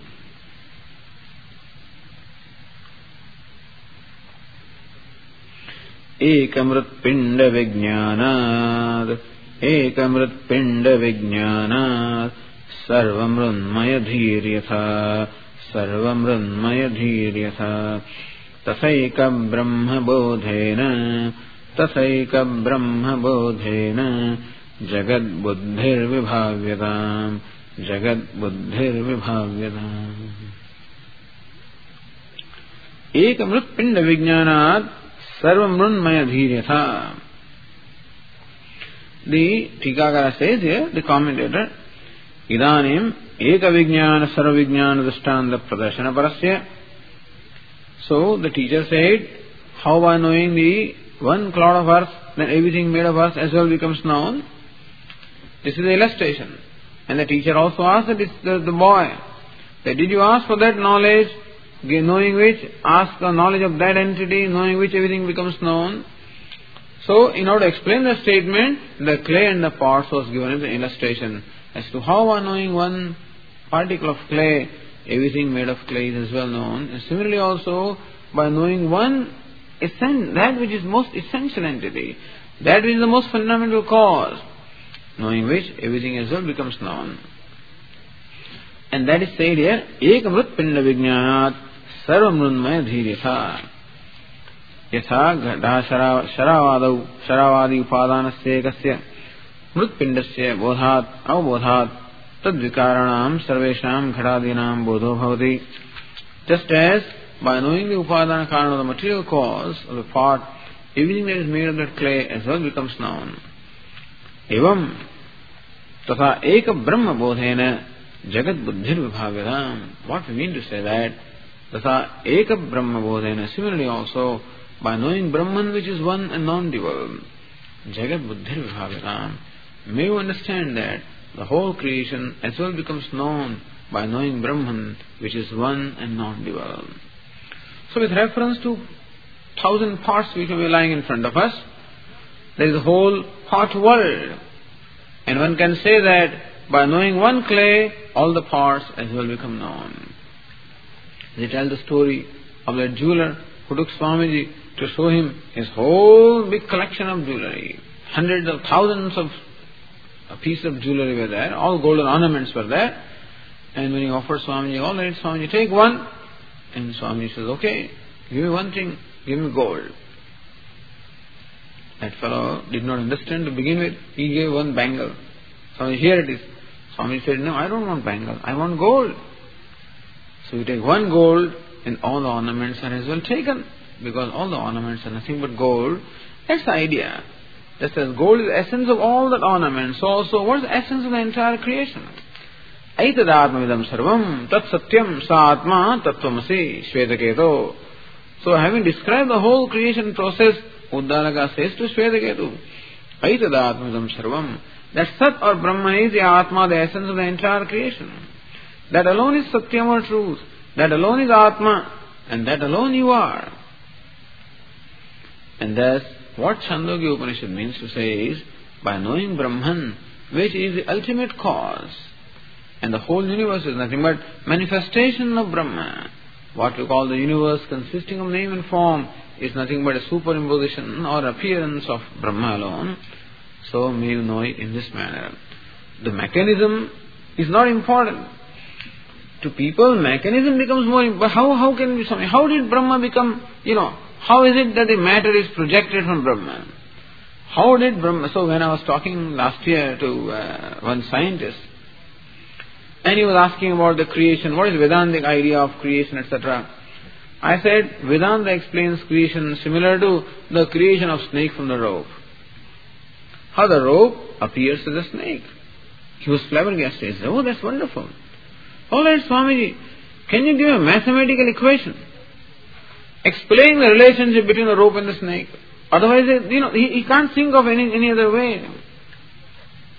Ekamrit-pinda vijnanad Ekamrit-pinda vijnanad Sarvamrunmaya dhiryatha Sarvamrunmaya dhiryatha Tasaika brahma bodhena Tasaika brahma bodhena Jagad buddhir vibhavyatam Jagad buddhir vibhavyatam. Ekamrit-pinda vijnanad Sarvamrunmaya dhiryatha. The Tikakara says here, the commentator, Idanim eka vijnana sarva vijnana drishtanta pradarshana parasya. So the teacher said, how by knowing the one cloud of earth, then everything made of earth as well becomes known. This is the illustration. And the teacher also asked the, the, the boy, that did you ask for that knowledge, knowing which, ask the knowledge of that entity, knowing which everything becomes known. So, in order to explain the statement, the clay and the pots was given as an illustration as to how by knowing one particle of clay, everything made of clay is as well known. And similarly also, by knowing one essence, that which is most essential entity, that which is the most fundamental cause, knowing which everything as well becomes known. And that is said here, Ekamrit-pinda vijnanat sarvamrunmaya dhiryatha. Yatha ghata sharavadau sharavadi upadanasya ekasya mritpindasya bodhat avbodhat tadvikaranam sarvesham ghadadinam bodho bhavati. Just as by knowing the upadana karana, the material cause of the pot, everything that is made of that clay as well becomes known. Evam tatha eka brahma bodhena Jagat buddhir vibhavyatam. What we mean to say that Tatha eka brahma bodhena. Similarly also, by knowing Brahman which is one and non-dual, Jagat buddhir vibhavyatam. May you understand that the whole creation as well becomes known by knowing Brahman which is one and non-dual. So with reference to thousand parts which are lying in front of us, there is a whole part world. And one can say that by knowing one clay, all the parts as well become known. They tell the story of that jeweler who took Swamiji to show him his whole big collection of jewelry. Hundreds of thousands of pieces of jewelry were there, all golden ornaments were there. And when he offered Swamiji, all right, Swamiji, take one. And Swamiji says, okay, give me one thing, give me gold. That fellow did not understand to begin with. He gave one bangle. Swamiji, here it is. Swami said, no, I don't want bangle, I want gold. So you take one gold and all the ornaments are as well taken, because all the ornaments are nothing but gold. That's the idea. Just as gold is the essence of all the ornaments, so also what is the essence of the entire creation? Aitadātmavidam sarvam tat satyam sa atma tattvamasi Shvetaketu. So having described the whole creation process, Uddalaka says to Shvetaketu, Aitadātmavidam sarvam. That Sat or Brahman is the Atma, the essence of the entire creation. That alone is Satyam or truth. That alone is Atma. And that alone you are. And thus, what Chandogya Upanishad means to say is, by knowing Brahman, which is the ultimate cause, and the whole universe is nothing but manifestation of Brahman. What we call the universe consisting of name and form is nothing but a superimposition or appearance of Brahma alone. So may you know it in this manner. The mechanism is not important. To people, mechanism becomes more important. How, how can we, how did Brahma become, you know, how is it that the matter is projected from Brahman? How did Brahma, so when I was talking last year to uh, one scientist, and he was asking about the creation, what is Vedantic idea of creation, et cetera. I said, Vedanta explains creation similar to the creation of snake from the rope. How the rope appears as a snake. He was flabbergasted. He said, oh, that's wonderful. All right, Swamiji, can you give a mathematical equation? Explain the relationship between the rope and the snake. Otherwise, you know, he, he can't think of any, any other way.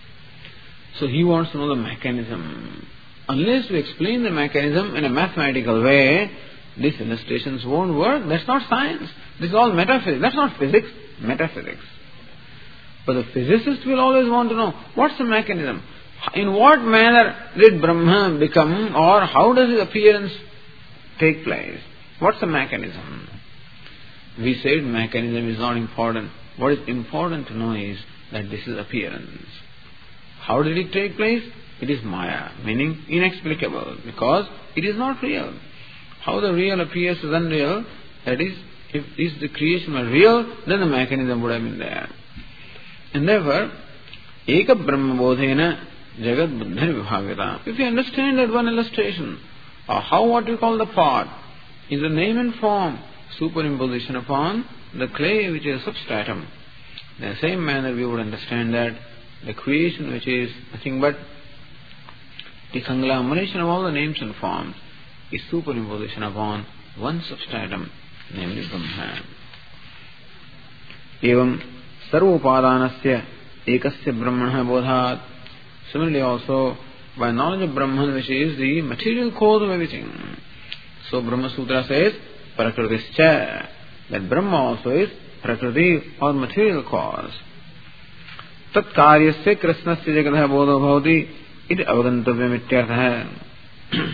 So he wants to know the mechanism. Unless we explain the mechanism in a mathematical way, these illustrations won't work. That's not science. This is all metaphysics. That's not physics, metaphysics. But the physicist will always want to know, what's the mechanism? In what manner did Brahma become, or how does his appearance take place? What's the mechanism? We said mechanism is not important. What is important to know is that this is appearance. How did it take place? It is Maya, meaning inexplicable, because it is not real. How the real appears is unreal, that is, if, if the creation were real, then the mechanism would have been there. And therefore, Eka Brahma Bodhena Jagat Buddhir Vibhavita. If you understand that one illustration, or how what we call the pot, is a name and form, superimposition upon the clay which is substratum. In the same manner we would understand that the creation which is nothing but the conglomeration of all the names and forms is superimposition upon one substratum, namely Brahma. Evam sarvopadanasya ekasya brahmana bodhat. Similarly also, by knowledge of Brahman, which is the material cause of everything. So Brahma Sutra says, Prakritischa, that Brahma also is Prakriti or material cause. Tat karyasya krishnasya jagatha bodho bhavati iti avagantavyam ityartha.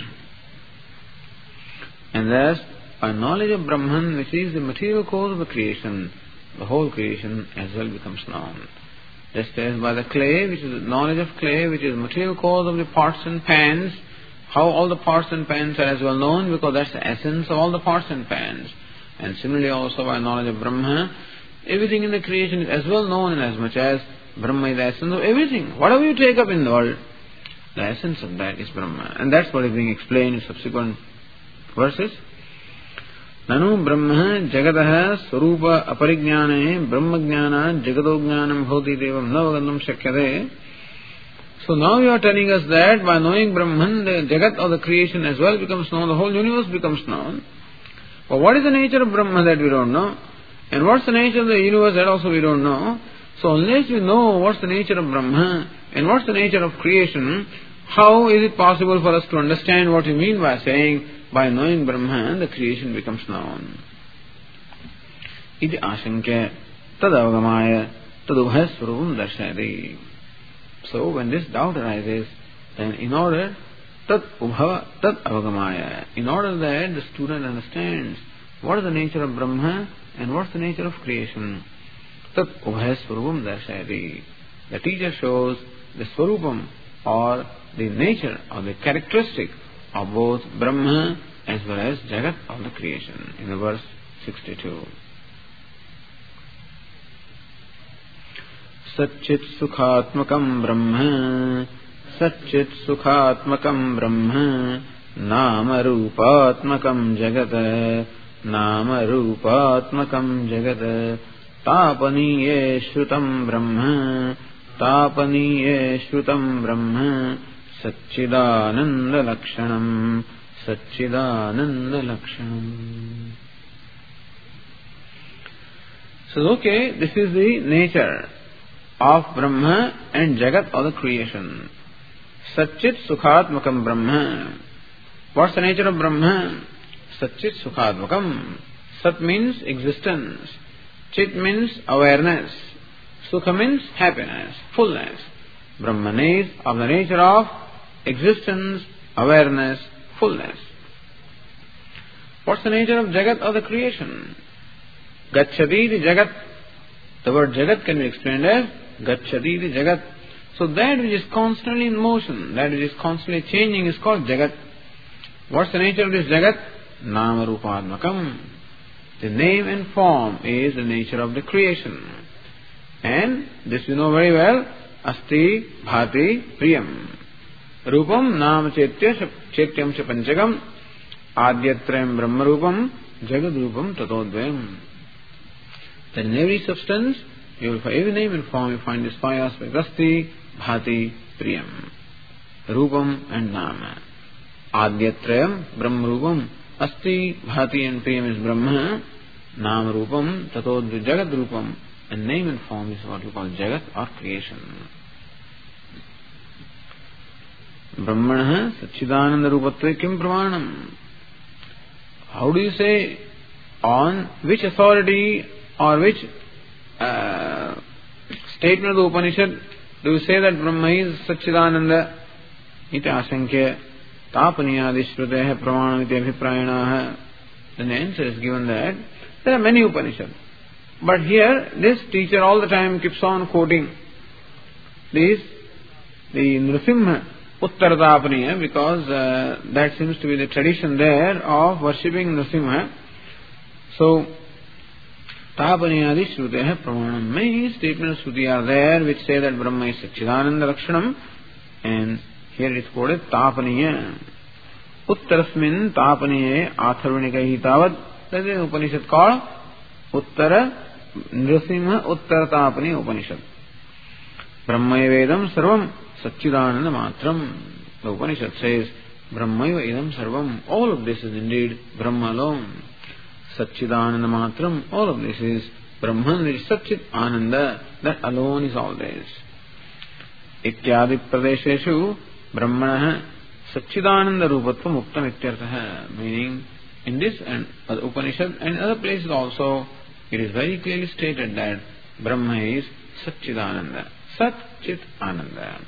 And thus, by knowledge of Brahman, which is the material cause of the creation, the whole creation as well becomes known. Just as by the clay, which is the knowledge of clay, which is the material cause of the pots and pans, how all the pots and pans are as well known, because that's the essence of all the pots and pans. And similarly also by knowledge of Brahma, everything in the creation is as well known, and as much as Brahma is the essence of everything. Whatever you take up in the world, the essence of that is Brahma. And that's what is being explained in subsequent verses. Nanu Brahma Jagataha Swarupa Aparignane Brahma Jnana Jagato Jnanam Bhoti Devam Navagandam Shakyade. So now you are telling us that by knowing Brahman, the Jagat or the creation as well becomes known, the whole universe becomes known. But what is the nature of Brahma that we don't know? And what's the nature of the universe that also we don't know? So unless we know what's the nature of Brahma and what's the nature of creation, how is it possible for us to understand what we mean by saying, by knowing Brahman, the creation becomes known? Iti ashankya tadavagamaya tadubhasvarum darshayati. So when this doubt arises, then in order tad ubhava tad avagamaya, in order that the student understands what is the nature of Brahma and what's the nature of creation, tad ubhasvarum darshayati, the teacher shows the swarupam or the nature or the characteristic of both Brahma as well as Jagat of the creation in the verse sixty-two. Satchit Sukhatmakam Brahma Satchit Sukhatmakam Brahma Nama Rupatmakam Jagat Nama Rupatmakam Jagat Tapaniye Shrutam Brahma Tapaniye Shrutam Brahma Satchidananda Lakshanam Satchidananda Lakshanam. So okay, this is the nature of Brahma and Jagat or the creation. Satchit Sukhatmakam Brahma. What's the nature of Brahma? Satchit Sukhatmakam. Sat means existence. Chit means awareness. Sukha means happiness, fullness. Brahman is of the nature of existence, awareness, fullness. What's the nature of Jagat or the creation? Gacchati the Jagat. The word Jagat can be explained as Gacchati the Jagat. So that which is constantly in motion, that which is constantly changing is called Jagat. What's the nature of this Jagat? Nama Rupadmakam. The name and form is the nature of the creation. And this we know very well. Asti Bhati Priyam. Rupam Nam Chetyam Panchagam Adyatrayam Brahma Rupam Jagad Rupam Tatodvayam. That in every substance, you will find every name and form, you find these five aspects: Asti, Bhati, Priyam, Rupam and Nama. Adyatrayam Brahma Rupam. Asti, Bhati and Priyam is Brahma. Nama Rupam Tatodvayam Jagad Rupam. And name and form is what we call Jagat or creation. Brahmana Satchidananda Rupatve Kim Pramanam? How do you say, on which authority or which uh, statement of the Upanishad do you say that Brahma is Satchidananda? Iti asankya tapaniyadishruteha pramanam iti abhiprayanaha. Then the answer is given that there are many Upanishads. But here, this teacher all the time keeps on quoting this, the Nrsimha Uttartapaniya, because uh, that seems to be the tradition there of worshipping Nrsimha. So, Tapaniyadi Shruteha Pramanam. Many statements of Shruti are there which say that Brahma is Satchidananda Lakshanam, and here it is quoted Tapaniya. Uttarasmin Tapaniye Atharvanika Hitavad. That is an Upanishad called Uttara Nrsimha Uttara Tapani Upanishad. Brahmaya Vedam Sarvam Satchidananda Matram. The Upanishad says Brahmaya Vedam Sarvam. All of this is indeed Brahma alone. Satchidananda Matram. All of this is Brahman, which is Satchit Ananda. That alone is all this. Ityadi Pradesheshu Brahmana Satchidananda Rupatva Muktam Ityartha. Meaning, in this and other Upanishad and other places also, it is very clearly stated that Brahma is Satchidananda. Satchit Ananda.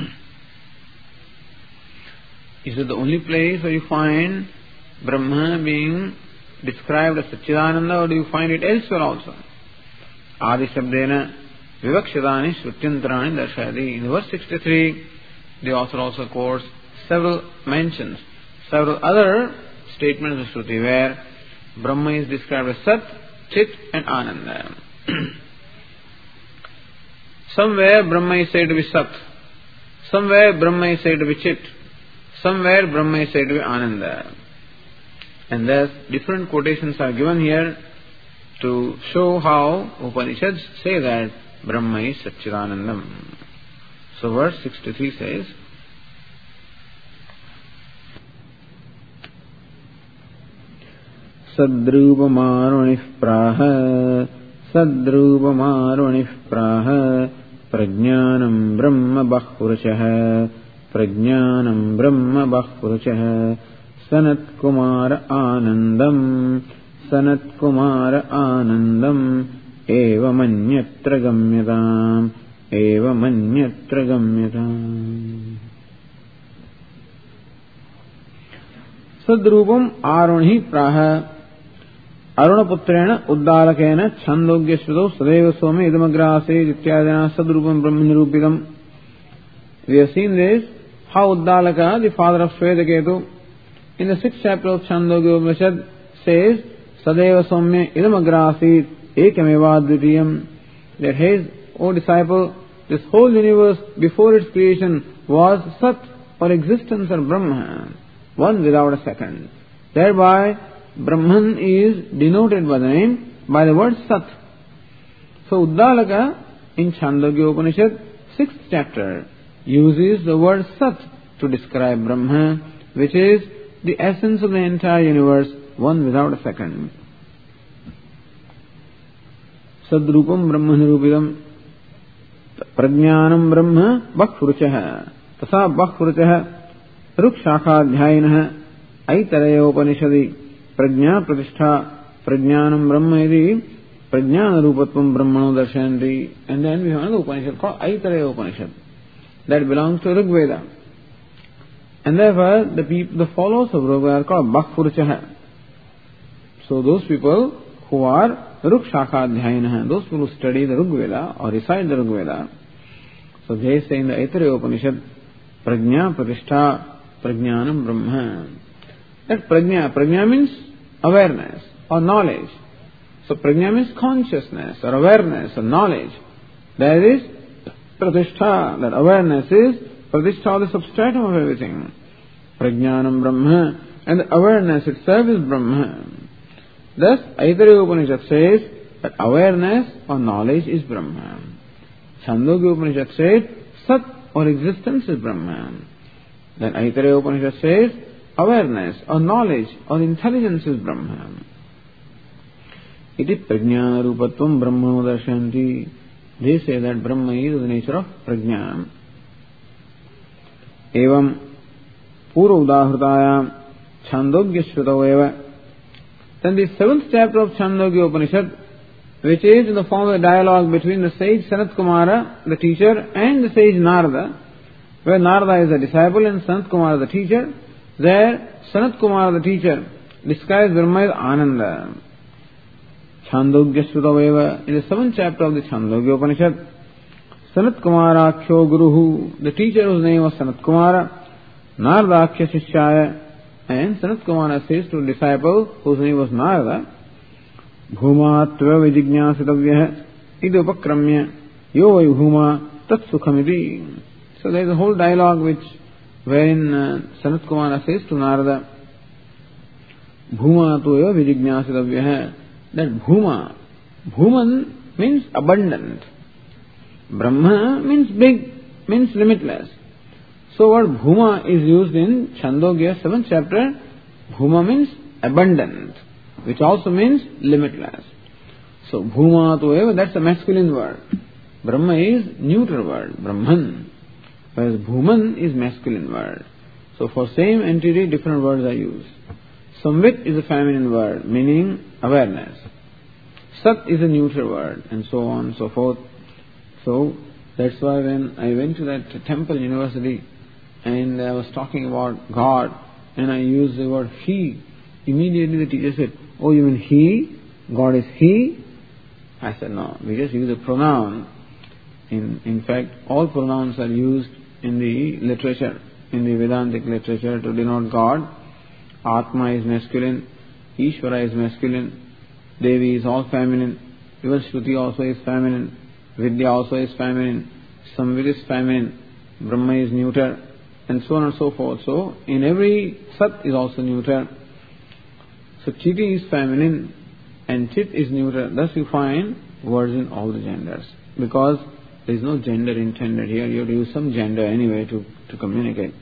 Is it the only place where you find Brahma being described as Satchidananda, or do you find it elsewhere also? Adi Shabdena Vivakshadani Shrutyantarani Darshayati. In verse sixty-three, the author also quotes several mentions, several other statements of Shruti where Brahma is described as Sat, Chit and Ananda. Somewhere Brahma is said to be Sat, somewhere Brahma is said to be Chit, somewhere Brahma is said to be Ananda. And thus different quotations are given here to show how Upanishads say that Brahma is Satchidanandam. So verse sixty-three says, Sadrupamarvanif praha Sadrupamarvanif praha Prajnanam Brahma Bahpurushaha Prajnanam Brahma Bahpurushaha Sanat Kumara Anandam Sanat Kumara Anandam Eva Manyatra Gamyatam Eva Manyatra Gamyatam. Sadrupam Arunhi Praha Arunaputrena Uddalakena Chandogya Sadeva Some Idamagrase Ityadana Sadrupam Brahmanirupidam. We have seen this, how Uddalaka, the father of Shvedaketu, in the sixth chapter of Chandogya Upanishad says, Sadeva Somya Idamagrase Ekamevadvitiyam, that his, O disciple, this whole universe before its creation was Sat, or existence, or Brahma, one without a second. Thereby, Brahman is denoted by the name, by the word Sat. So Uddalaka in Chandogya Upanishad, sixth chapter, uses the word Sat to describe Brahma, which is the essence of the entire universe, one without a second. Sadrupam Brahmanirupidam Prajnanam Brahma Bhakfuruchaha Tasa Bhakfuruchaha Rukshakadhyayinah Aitarayo Upanishadi Prajna Pratishtha Prajnanam Brahma Iti Prajnana Rupatvam Brahmano Darshanti. And then we have another Upanishad called Aitarayo Upanishad that belongs to Rigveda. And therefore the people, the followers of Rigveda are called Bhakfuruchaha. So those people who are Rukshakadhyayinah, those people who study the Rigveda or recite the Rigveda, so they say in the Aitarayo Upanishad, Prajna Pratishtha Prajnanam Brahma. That Prajna, Prajna means awareness or knowledge. So Prajna means consciousness or awareness or knowledge. That is Pratishtha, that awareness is Pratishtha, the substratum of everything. Prajnanam Brahma, and the awareness itself is Brahma. Thus, Aitaraya Upanishad says that awareness or knowledge is Brahma. Chandogya Upanishad says Sat or existence is Brahma. Then Aitaraya Upanishad says awareness or knowledge or intelligence is Brahma. Iti prajnana rupatvam brahmano darshanti. They say that Brahma is the nature of prajna. Evam Purva Udahritaya Chandogya Shrutaveva. Then the seventh chapter of Chandogya Upanishad, which is in the form of a dialogue between the sage Sanat Kumara, the teacher, and the sage Narada, where Narada is the disciple and Sanat Kumara the teacher. There, Sanat Kumara the teacher describes Brahma as Ananda. Chandogya Shrutaveva in the seventh chapter of the Chandogya Upanishad. Sanat Kumara Kyo Guruhu, the teacher whose name was Sanat Kumara, Narada Kya Shishyaya, and Sanat Kumara says to the disciple whose name was Narada, Bhuma Tva Vijignyasitavya Ida Upakramya Yo Vai Bhuma Tat Sukhamiti. So there is a whole dialogue which wherein uh, Sanat Kumara says to Narada, Bhuma Tva Vijignyasitavya, that Bhuma, Bhuman means abundant. Brahma means big, means limitless. So what Bhuma is used in Chandogya seventh chapter, Bhuma means abundant, which also means limitless. So Bhuma to eva, that's a masculine word. Brahma is neuter word, Brahman, whereas Bhuman is masculine word. So for same entity, different words are used. Samvit is a feminine word, meaning awareness. Sat is a neuter word, and so on and so forth. So that's why when I went to that temple university and I was talking about God and I used the word He, immediately the teacher said, oh, you mean He? God is He? I said, no, we just use a pronoun. In, in fact, all pronouns are used in the literature, in the Vedantic literature to denote God. Atma is masculine, Ishvara is masculine, Devi is all feminine, even Shruti also is feminine, Vidya also is feminine, Samvit is feminine, Brahma is neuter, and so on and so forth. So, in every Sat is also neuter. So, Chiti is feminine and Chit is neuter. Thus you find words in all the genders. Because there is no gender intended here. You have to use some gender anyway to, to communicate.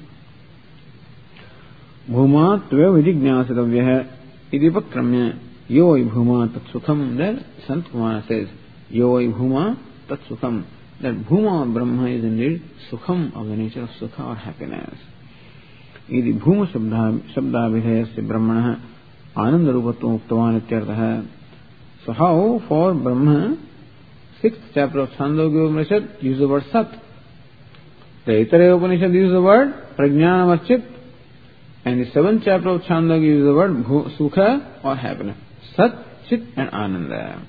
Bhuma tva vijignyasitavya idipakramya yoi bhuma tat sukham. There Sant Kumara says, Yoi Bhuma Tat Sukham. That Bhuma Brahma is indeed Sukham, of the nature of Sukha or happiness. Idi Bhuma Shabdabhidhayasya Brahmana Ananda Rupatvam Uktavan Ityartha. So how for Brahma, sixth chapter of Chandogya Upanishad, use the word Sat. The Aitareya Upanishad use the word Prajnanam or Chit. And the seventh chapter of Chandogya use the word Sukha or happiness. Sat, Chit and Ananda.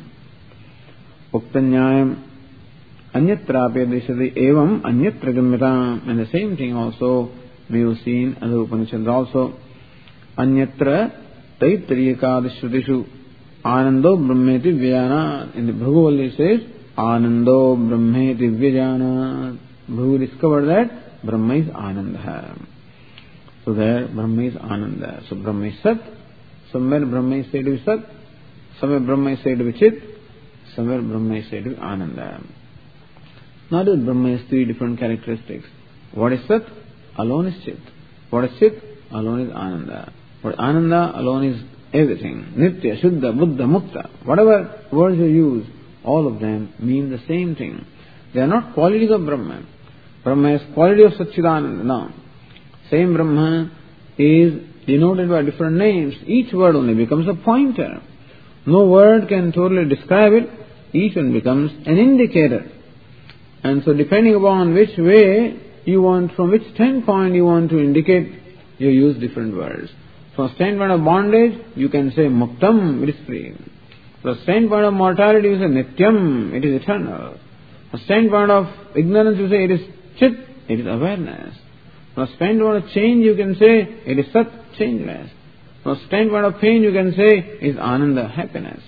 Uktanyayam Anyatrape Dishati Evam Anyatra Gamyatam. And the same thing also we have seen in other Upanishads also. Anyatra Taitriyaka Shrutishu Anando Brahmeti Vyajana. In the Bhruvalli says Anando Brahmeti Vyajana. Bhru discovered that Brahma is Ananda. So there Brahma is Ananda. So Brahma is Sat. Somewhere Brahma is said to be Sat. Somewhere Brahma is said to be Chit. Somewhere Brahma is said to be Ananda. Now that Brahma has three different characteristics. What is Sat? Alone is Chit. What is Chit? Alone is Ananda. But Ananda alone is everything. Nitya, Shuddha, Buddha, Mukta. Whatever words you use, all of them mean the same thing. They are not qualities of Brahma. Brahma has quality of Satchidananda. No. Same Brahma is denoted by different names. Each word only becomes a pointer. No word can totally describe it. Each one becomes an indicator. And so depending upon which way you want, from which standpoint you want to indicate, you use different words. From standpoint of bondage, you can say muktam, it is free. From standpoint of mortality, you say nityam, it is eternal. From standpoint of ignorance, you say it is chit, it is awareness. From standpoint of change, you can say it is sat, changeless. From standpoint of pain, you can say it is ananda, happiness.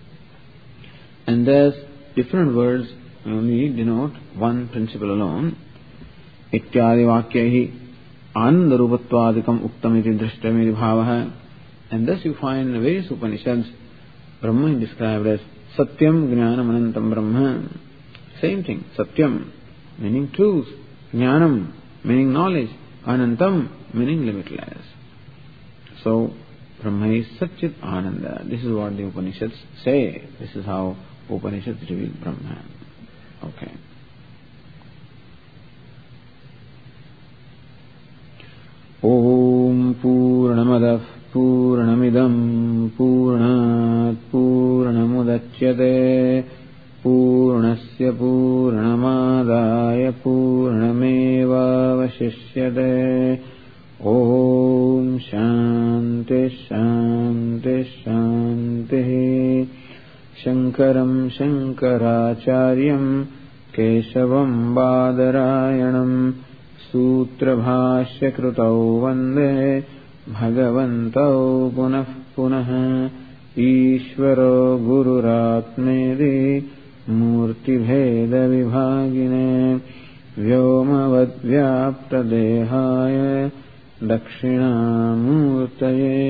And thus, different words only denote one principle alone. Ityadi vakyahi ananda rupattvadikam uktamiti drishtamiti bhavaha. And thus you find in various Upanishads, Brahma is described as Satyam Jnanam Anantam Brahma. Same thing, Satyam meaning truth, Jnanam meaning knowledge, Anantam meaning limitless. So, Brahma is Satchit Ananda. This is what the Upanishads say. This is how Upanishads reveal Brahma. Okay. पूर्णमदः पूर्णमिदं पूर्णात् पूर्णमुदच्यते पूर्णस्य पूर्णमादाय पूर्णमेवावशिष्यते। ॐ शान्ति शान्ति शान्तिः। शङ्करं शङ्कराचार्यं केशवं बादरायणं सूत्रभाष्यकृतौ वन्दे भगवन्तौ पुनः पुनः। ईश्वरो गुरुरात्मेति मूर्तिभेदविभागिने व्योमवद्व्याप्तदेहाय दक्षिणामूर्तये